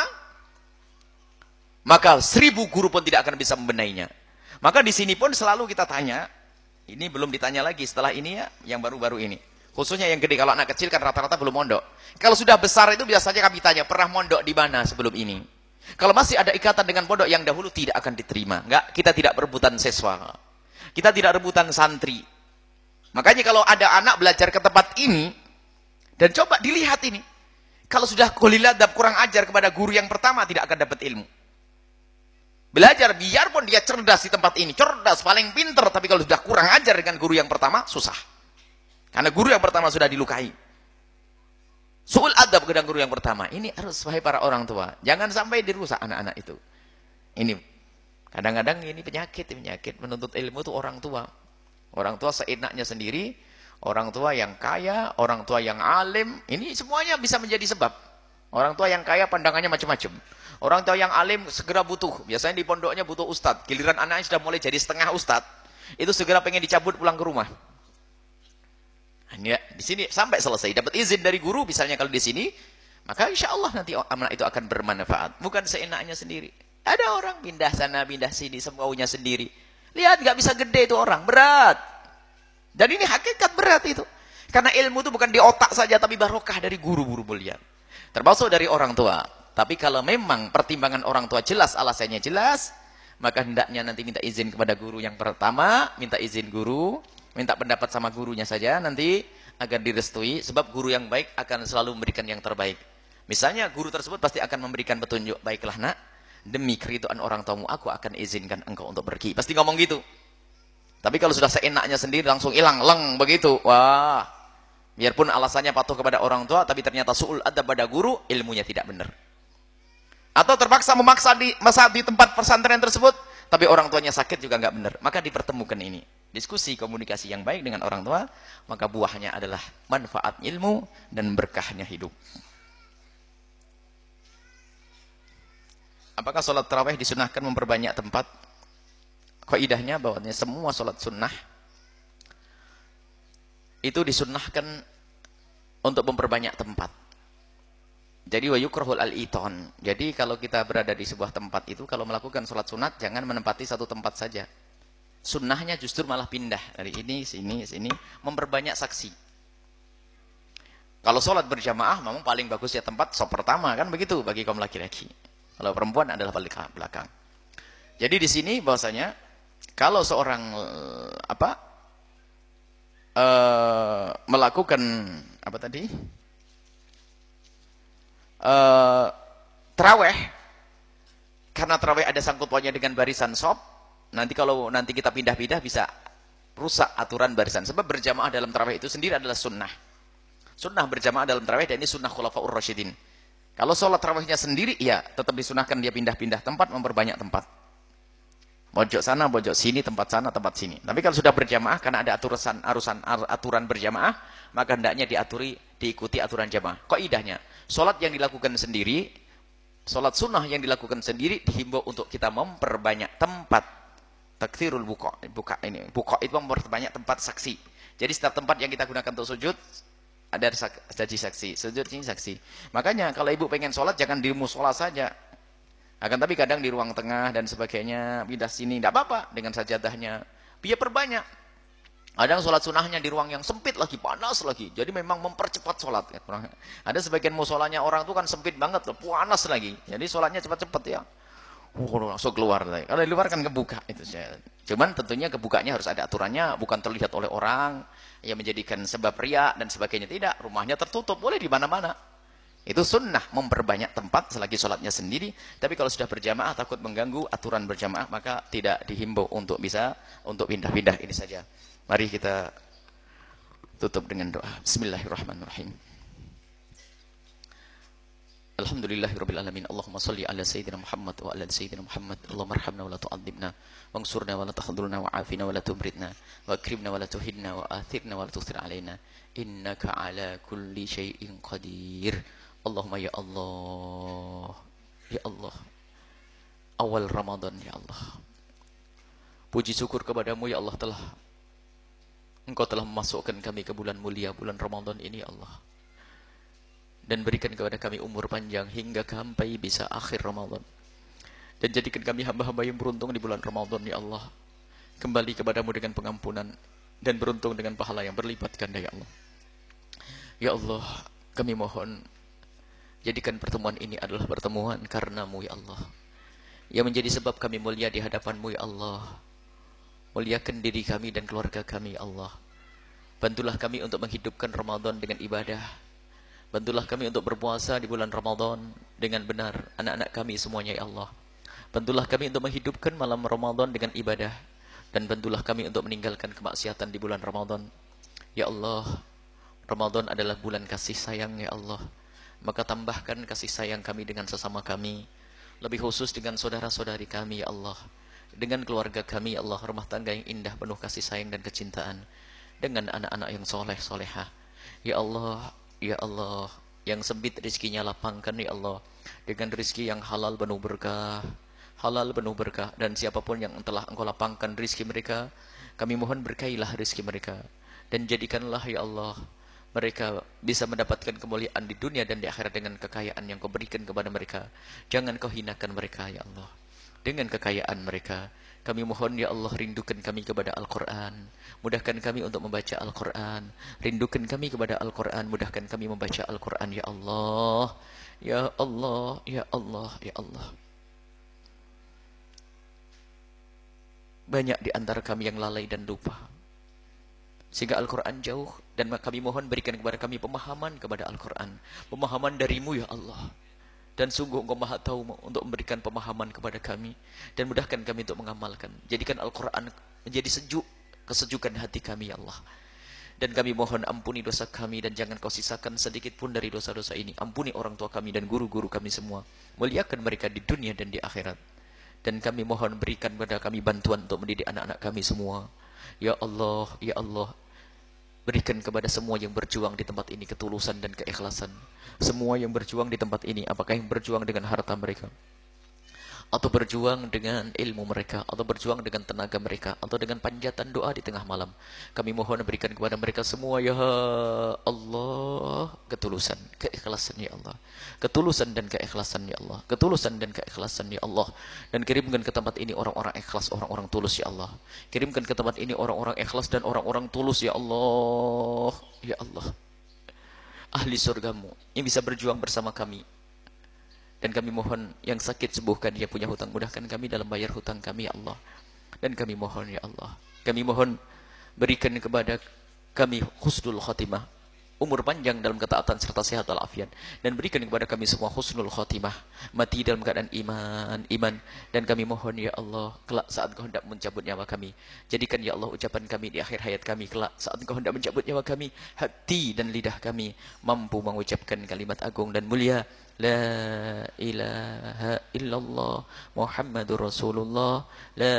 Speaker 1: maka seribu guru pun tidak akan bisa membenahinya. Maka di sini pun selalu kita tanya, ini belum ditanya lagi setelah ini ya, yang baru-baru ini. Khususnya yang gede, kalau anak kecil kan rata-rata belum mondok. Kalau sudah besar itu biasanya kami tanya, pernah mondok di mana sebelum ini? Kalau masih ada ikatan dengan pondok yang dahulu tidak akan diterima. Enggak, kita tidak rebutan siswa. Kita tidak rebutan santri. Makanya kalau ada anak belajar ke tempat ini, dan coba dilihat ini. Kalau sudah qulil adab, kurang ajar kepada guru yang pertama, tidak akan dapat ilmu. Belajar, biarpun dia cerdas di tempat ini, cerdas, paling pinter, tapi kalau sudah kurang ajar dengan guru yang pertama, susah. Karena guru yang pertama sudah dilukai. Su'ul adab dengan guru yang pertama. Ini harus wahai para orang tua. Jangan sampai dirusak anak-anak itu. Ini, kadang-kadang ini penyakit, penyakit menuntut ilmu itu orang tua. Orang tua seenaknya sendiri, orang tua yang kaya, orang tua yang alim, ini semuanya bisa menjadi sebab. Orang tua yang kaya pandangannya macam-macam. Orang tua yang alim segera butuh. Biasanya di pondoknya butuh ustadz. Giliran anaknya sudah mulai jadi setengah ustadz. Itu segera pengen dicabut pulang ke rumah. Ya, di sini sampai selesai dapat izin dari guru misalnya kalau di sini, maka insya Allah nanti amanah itu akan bermanfaat. Bukan seenaknya sendiri. Ada orang pindah sana, pindah sini, semaunya sendiri. Lihat, nggak bisa gede itu orang, berat. Dan ini hakikat berat itu. Karena ilmu itu bukan di otak saja, tapi barokah dari guru-guru mulia. Termasuk dari orang tua. Tapi kalau memang pertimbangan orang tua jelas, alasannya jelas, maka hendaknya nanti minta izin kepada guru yang pertama, minta izin guru, minta pendapat sama gurunya saja nanti agar direstui, sebab guru yang baik akan selalu memberikan yang terbaik. Misalnya guru tersebut pasti akan memberikan petunjuk, baiklah nak, demi keridhaan orang tuamu aku akan izinkan engkau untuk pergi. Pasti ngomong gitu. Tapi kalau sudah seenaknya sendiri langsung hilang, leng begitu. Wah, biarpun alasannya patuh kepada orang tua, tapi ternyata su'ul adab pada guru, ilmunya tidak benar. Atau terpaksa memaksa di masa di tempat pesantren tersebut, tapi orang tuanya sakit juga nggak benar. Maka dipertemukan ini. Diskusi komunikasi yang baik dengan orang tua, maka buahnya adalah manfaat ilmu dan berkahnya hidup. Apakah sholat tarawih disunahkan memperbanyak tempat? Kaidahnya bahwasanya semua sholat sunnah itu disunnahkan untuk memperbanyak tempat. Jadi wa yukrahul al-iton. Jadi kalau kita berada di sebuah tempat itu, kalau melakukan sholat sunat jangan menempati satu tempat saja. Sunnahnya justru malah pindah dari ini, sini, sini, memperbanyak saksi. Kalau sholat berjamaah, memang paling bagus ya tempat sop pertama, kan begitu bagi kaum laki-laki. Kalau perempuan adalah balik belakang. Jadi di sini bahwasanya kalau seorang apa uh, melakukan apa tadi uh, taraweh, karena taraweh ada sangkut pautnya dengan barisan sop. Nanti kalau nanti kita pindah-pindah bisa rusak aturan barisan. Sebab berjamaah dalam tarawih itu sendiri adalah sunnah. Sunnah berjamaah dalam tarawih, dan ini sunnah khulafaur rasyidin. Kalau sholat tarawihnya sendiri, ya tetap disunahkan dia pindah-pindah tempat, memperbanyak tempat. Pojok sana, pojok sini, tempat sana, tempat sini. Tapi kalau sudah berjamaah, karena ada aturan, arusan, aturan berjamaah, maka hendaknya diaturi, diikuti aturan jamaah. Kaidahnya, sholat yang dilakukan sendiri, sholat sunnah yang dilakukan sendiri, dihimbau untuk kita memperbanyak tempat. Takthirul buka, buka ini, buka itu memperbanyak tempat saksi. Jadi setiap tempat yang kita gunakan untuk sujud ada jadi saksi, sujud ini saksi. Makanya kalau ibu pengen sholat jangan di musola saja. Akan tapi kadang di ruang tengah dan sebagainya, pindah sini, tidak apa-apa dengan sajadahnya. Biar perbanyak. Kadang sholat sunnahnya di ruang yang sempit lagi, panas lagi. Jadi memang mempercepat sholat. Ada sebagian musolanya orang itu kan sempit banget, panas lagi. Jadi sholatnya cepat-cepat ya. Oh, langsung keluar. Kalau di luar kan kebuka itu. Cuman tentunya kebukanya harus ada aturannya, bukan terlihat oleh orang yang menjadikan sebab riya dan sebagainya. Tidak, rumahnya tertutup, boleh di mana-mana. Itu sunnah memperbanyak tempat selagi sholatnya sendiri. Tapi kalau sudah berjamaah takut mengganggu aturan berjamaah, maka tidak dihimbau untuk bisa untuk pindah-pindah. Ini saja. Mari kita tutup dengan doa. Bismillahirrahmanirrahim. Alhamdulillahirabbil alamin. Allahumma shalli ala sayyidina Muhammad wa ala sayyidina Muhammad. Allahumma arhamna wa la tu'adzibna, wansurna wa la tahdhurna, wa afina wa la tumritna, wa akrimna wa la tuhinna, wa athirna wa la tusir alaina. Innaka ala kulli syai'in qadir. Allahumma ya Allah, ya Allah, awal Ramadan ya Allah. Puji syukur kepadamu ya Allah, telah Engkau telah memasukkan kami ke bulan mulia, bulan Ramadan ini ya Allah. Dan berikan kepada kami umur panjang hingga sampai bisa akhir Ramadan. Dan jadikan kami hamba-hamba yang beruntung di bulan Ramadan ya Allah. Kembali kepadamu dengan pengampunan dan beruntung dengan pahala yang berlipat ganda ya Allah. Ya Allah, kami mohon jadikan pertemuan ini adalah pertemuan karenamu ya Allah, yang menjadi sebab kami mulia di hadapanmu ya Allah. Muliakan diri kami dan keluarga kami ya Allah. Bantulah kami untuk menghidupkan Ramadan dengan ibadah. Bantulah kami untuk berpuasa di bulan Ramadan dengan benar, anak-anak kami semuanya ya Allah. Bantulah kami untuk menghidupkan malam Ramadan dengan ibadah. Dan bantulah kami untuk meninggalkan kemaksiatan di bulan Ramadan. Ya Allah, Ramadan adalah bulan kasih sayang ya Allah. Maka tambahkan kasih sayang kami dengan sesama kami. Lebih khusus dengan saudara-saudari kami ya Allah. Dengan keluarga kami ya Allah, rumah tangga yang indah penuh kasih sayang dan kecintaan. Dengan anak-anak yang soleh, solehah. Ya Allah, ya Allah, yang sempit rizkinya lapangkan ya Allah, dengan rizki yang halal penuh berkah, halal penuh berkah. Dan siapapun yang telah Engkau lapangkan rizki mereka, kami mohon berkailah rizki mereka Dan jadikanlah ya Allah mereka bisa mendapatkan kemuliaan di dunia dan di akhirat dengan kekayaan yang kau berikan kepada mereka. Jangan kau hinakan mereka ya Allah dengan kekayaan mereka. Kami mohon ya Allah, rindukan kami kepada Al-Quran, mudahkan kami untuk membaca Al-Quran. Rindukan kami kepada Al-Quran, mudahkan kami membaca Al-Quran ya Allah. Ya Allah, ya Allah, ya Allah. Banyak di antara kami yang lalai dan lupa, sehingga Al-Quran jauh. Dan kami mohon berikan kepada kami pemahaman kepada Al-Quran, pemahaman darimu ya Allah. Dan sungguh Engkau Maha Tahu untuk memberikan pemahaman kepada kami, dan mudahkan kami untuk mengamalkan. Jadikan Al-Quran menjadi sejuk, kesejukan hati kami ya Allah. Dan kami mohon ampuni dosa kami, dan jangan kau sisakan sedikit pun dari dosa-dosa ini. Ampuni orang tua kami dan guru-guru kami semua, muliakan mereka di dunia dan di akhirat. Dan kami mohon berikan kepada kami bantuan untuk mendidik anak-anak kami semua ya Allah, ya Allah. Berikan kepada semua yang berjuang di tempat ini ketulusan dan keikhlasan. Semua yang berjuang di tempat ini, apakah yang berjuang dengan harta mereka, atau berjuang dengan ilmu mereka, atau berjuang dengan tenaga mereka, atau dengan panjatan doa di tengah malam, kami mohon berikan kepada mereka semua ya Allah ketulusan, keikhlasan ya Allah. Ketulusan dan keikhlasan ya Allah. Ketulusan dan keikhlasan ya Allah. Dan kirimkan ke tempat ini orang-orang ikhlas, orang-orang tulus ya Allah. Kirimkan ke tempat ini orang-orang ikhlas dan orang-orang tulus ya Allah. Ya Allah, ahli surgamu yang bisa berjuang bersama kami. Dan kami mohon yang sakit sembuhkan, yang punya hutang mudahkan kami dalam bayar hutang kami ya Allah. Dan kami mohon ya Allah, kami mohon berikan kepada kami husnul khatimah, umur panjang dalam ketaatan serta sehat walafiat. Dan berikan kepada kami semua husnul khatimah, mati dalam keadaan iman, iman. Dan kami mohon ya Allah, kelak saat Engkau hendak mencabut nyawa kami, jadikan ya Allah ucapan kami di akhir hayat kami kelak saat Engkau hendak mencabut nyawa kami, hati dan lidah kami mampu mengucapkan kalimat agung dan mulia, la ilaha illallah Muhammadur Rasulullah, la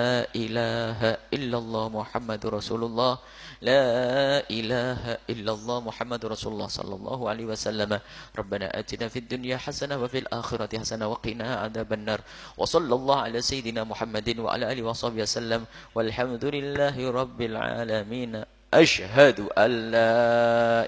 Speaker 1: ilaha illallah Muhammadur Rasulullah, la ilaha illallah Muhammadur Rasulullah sallallahu alaihi wasallam. Rabbana atina fid dunya hasanah wa fil akhirati hasanah wa qina adzabannar. Wa sallallahu ala sayyidina Muhammadin wa ala alihi washabihi wasallam. Walhamdulillahi rabbil alamin. Ashhadu an la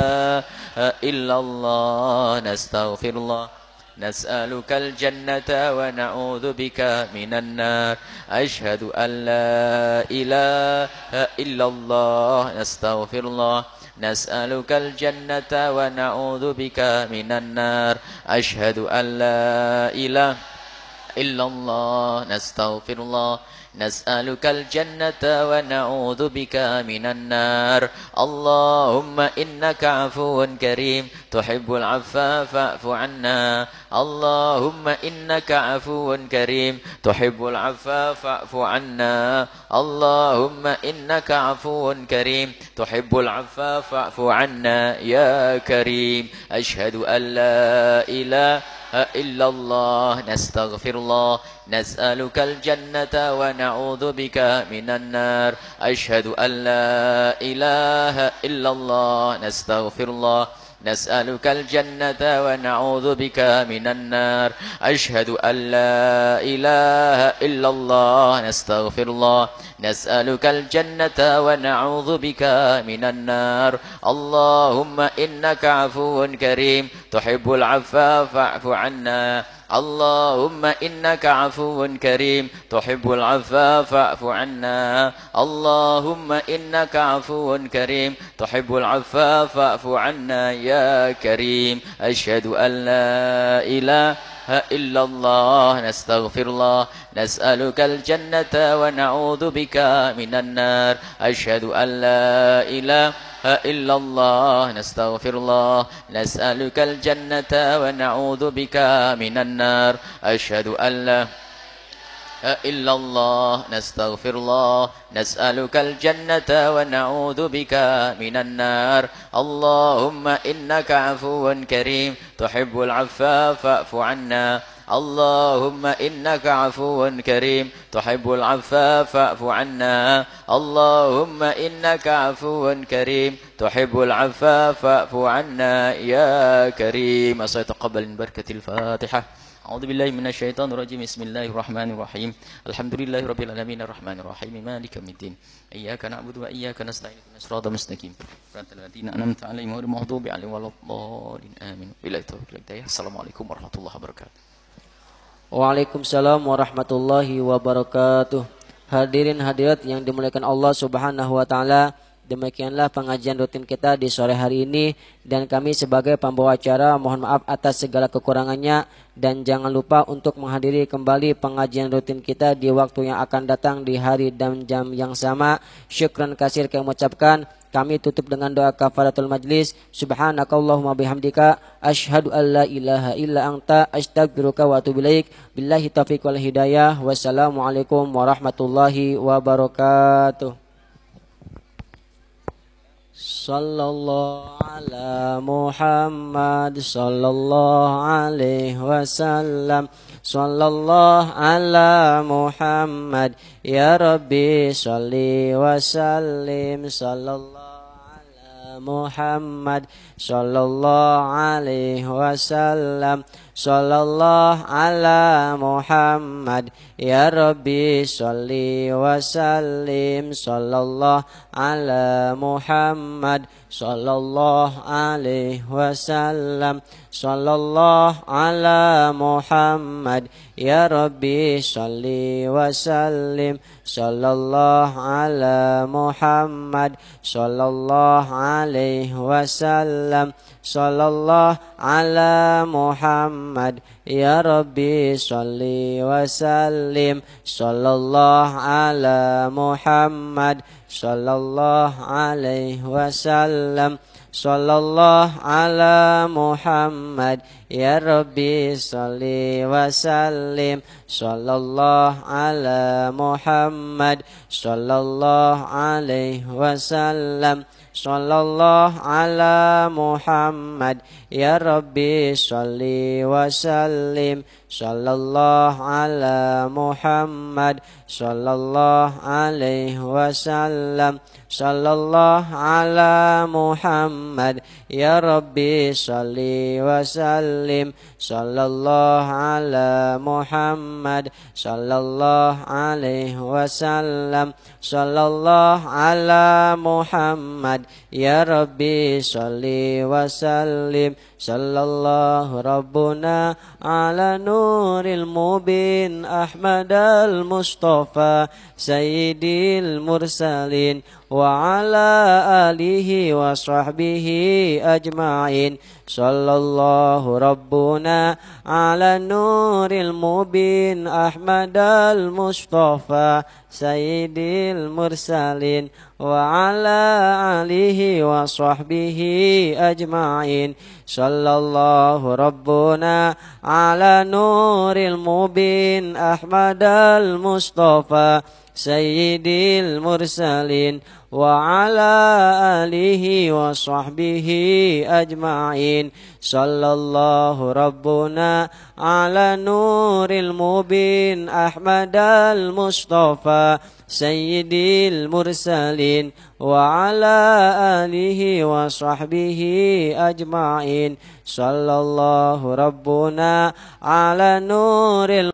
Speaker 1: ilaha illallah nastaghfirullah nas'aluka al-jannata wa na'udzu bika minan nar. Ashhadu an la ilaha illallah nastaghfirullah nas'aluka al-jannata wa na'udzu bika minan nar. Ashhadu an la ilaha illallah nastaghfirullah نسألك الجنة ونعوذ بك من النار. اللهم إنك عفو كريم تحب العفو فاعف عنا. اللهم إنك عفو كريم تحب العفو فاعف عنا. اللهم إنك عفو كريم تحب العفو فاعف عنا يا كريم. أشهد أن لا إله إلا الله نستغفر الله نسألك الجنة ونعوذ بك من النار. أشهد أن لا إله إلا الله نستغفر الله نسألك الجنة ونعوذ بك من النار. أشهد أن لا إله إلا الله نستغفر الله نسألك الجنة ونعوذ بك من النار. اللهم إنك عفو كريم تحب العفو فاعف عنا. اللهم إنك عفو كريم تحب العفو فاعف عنا. اللهم إنك عفو كريم تحب العفو فاعف عنا يا كريم. أشهد أن لا إله إلا الله نستغفر الله نسألك الجنة ونعوذ بك من النار. أشهد أن لا إله إلا الله نستغفر الله نسألك الجنة ونعوذ بك من النار. أشهد أن لا إلا الله نستغفر الله نسألك الجنة ونعوذ بك من النار. اللهم إنك عفو كريم تحب العفو فاعف عنا. اللهم إنك عفو كريم تحب العفو فاعف عنا. اللهم إنك عفو كريم تحب العفو فاعف عنا يا كريم. أستقبل من بركة الفاتحة. A'udzu billahi minasyaitonir rajim. Bismillahirrahmanirrahim. Alhamdulillahi rabbil alamin arrahmanir rahim maliki yaumiddin. Iyyaka na'budu wa iyyaka nasta'in ihdinas siratal mustaqim. Shiratal ladzina an'amta 'alaihim ghairil maghdubi 'alaihim waladdallin. Amin. Billahi taufiq hidayah. Assalamualaikum warahmatullahi wabarakatuh.
Speaker 2: Waalaikumsalam warahmatullahi wabarakatuh. Hadirin hadirat yang dimuliakan Allah Subhanahu wa taala, demikianlah pengajian rutin kita di sore hari ini, dan kami sebagai pembawa acara mohon maaf atas segala kekurangannya, dan jangan lupa untuk menghadiri kembali pengajian rutin kita di waktu yang akan datang di hari dan jam yang sama. Syukran kasir kami ucapkan. Kami tutup dengan doa kafaratul majlis. Subhanakallahumma bihamdika asyhadu an la ilaha illa anta astaghfiruka wa atubu ilaik. Billahi taufiq wal hidayah. Wassalamualaikum warahmatullahi wabarakatuh. Sallallahu ala Muhammad sallallahu alaihi wasallam. Sallallahu ala Muhammad ya Rabbi salli wa sallim. Sallallahu ala Muhammad sallallahu alaihi wasallam. Sallallahu ala Muhammad ya Rabbi salli wa sallim. Sallallahu ala Muhammad sallallahu alaihi wasallam. Sallallahu ala Muhammad ya Rabbi salli wa sallim. Sallallahu ala Muhammad sallallahu alaihi wasallam. Sallallahu ala Muhammad ya Rabbi salli wa sallim. Sallallahu ala Muhammad sallallahu alaihi wasallam. Sallallahu ala Muhammad ya Rabbi salli wa sallim. Sallallahu ala Muhammad sallallahu alaihi wasallam. Sallallahu ala Muhammad ya Rabbi salli wa sallim. Sallallahu ala Muhammad sallallahu alaihi wasallam. Sallallahu ala Muhammad ya Rabbi salli wa sallim. Sallallahu ala Muhammad sallallahu alaihi wasallam. Sallallahu ala Muhammad ya Rabbi salli wa sallim. Sallallahu Rabbuna ala nuril mubin Ahmad al-Mustafa Sayyidil mursalin wa ala alihi wa sahbihi ajma'in. Sallallahu Rabbuna ala nuril mubin Ahmad al-Mustafa Sayyidil mursalin wa ala alihi wa sahbihi ajma'in. Sallallahu Rabbuna ala nuril mubin Ahmad al-Mustafa Sayyidil mursalin wa ala alihi wa sahbihi ajma'in. Sallallahu Rabbuna ala nuril mubin Ahmad al-Mustafa Sayyidil mursalin wa ala alihi wa sahbihi ajma'in. Sallallahu Rabbuna ala nuril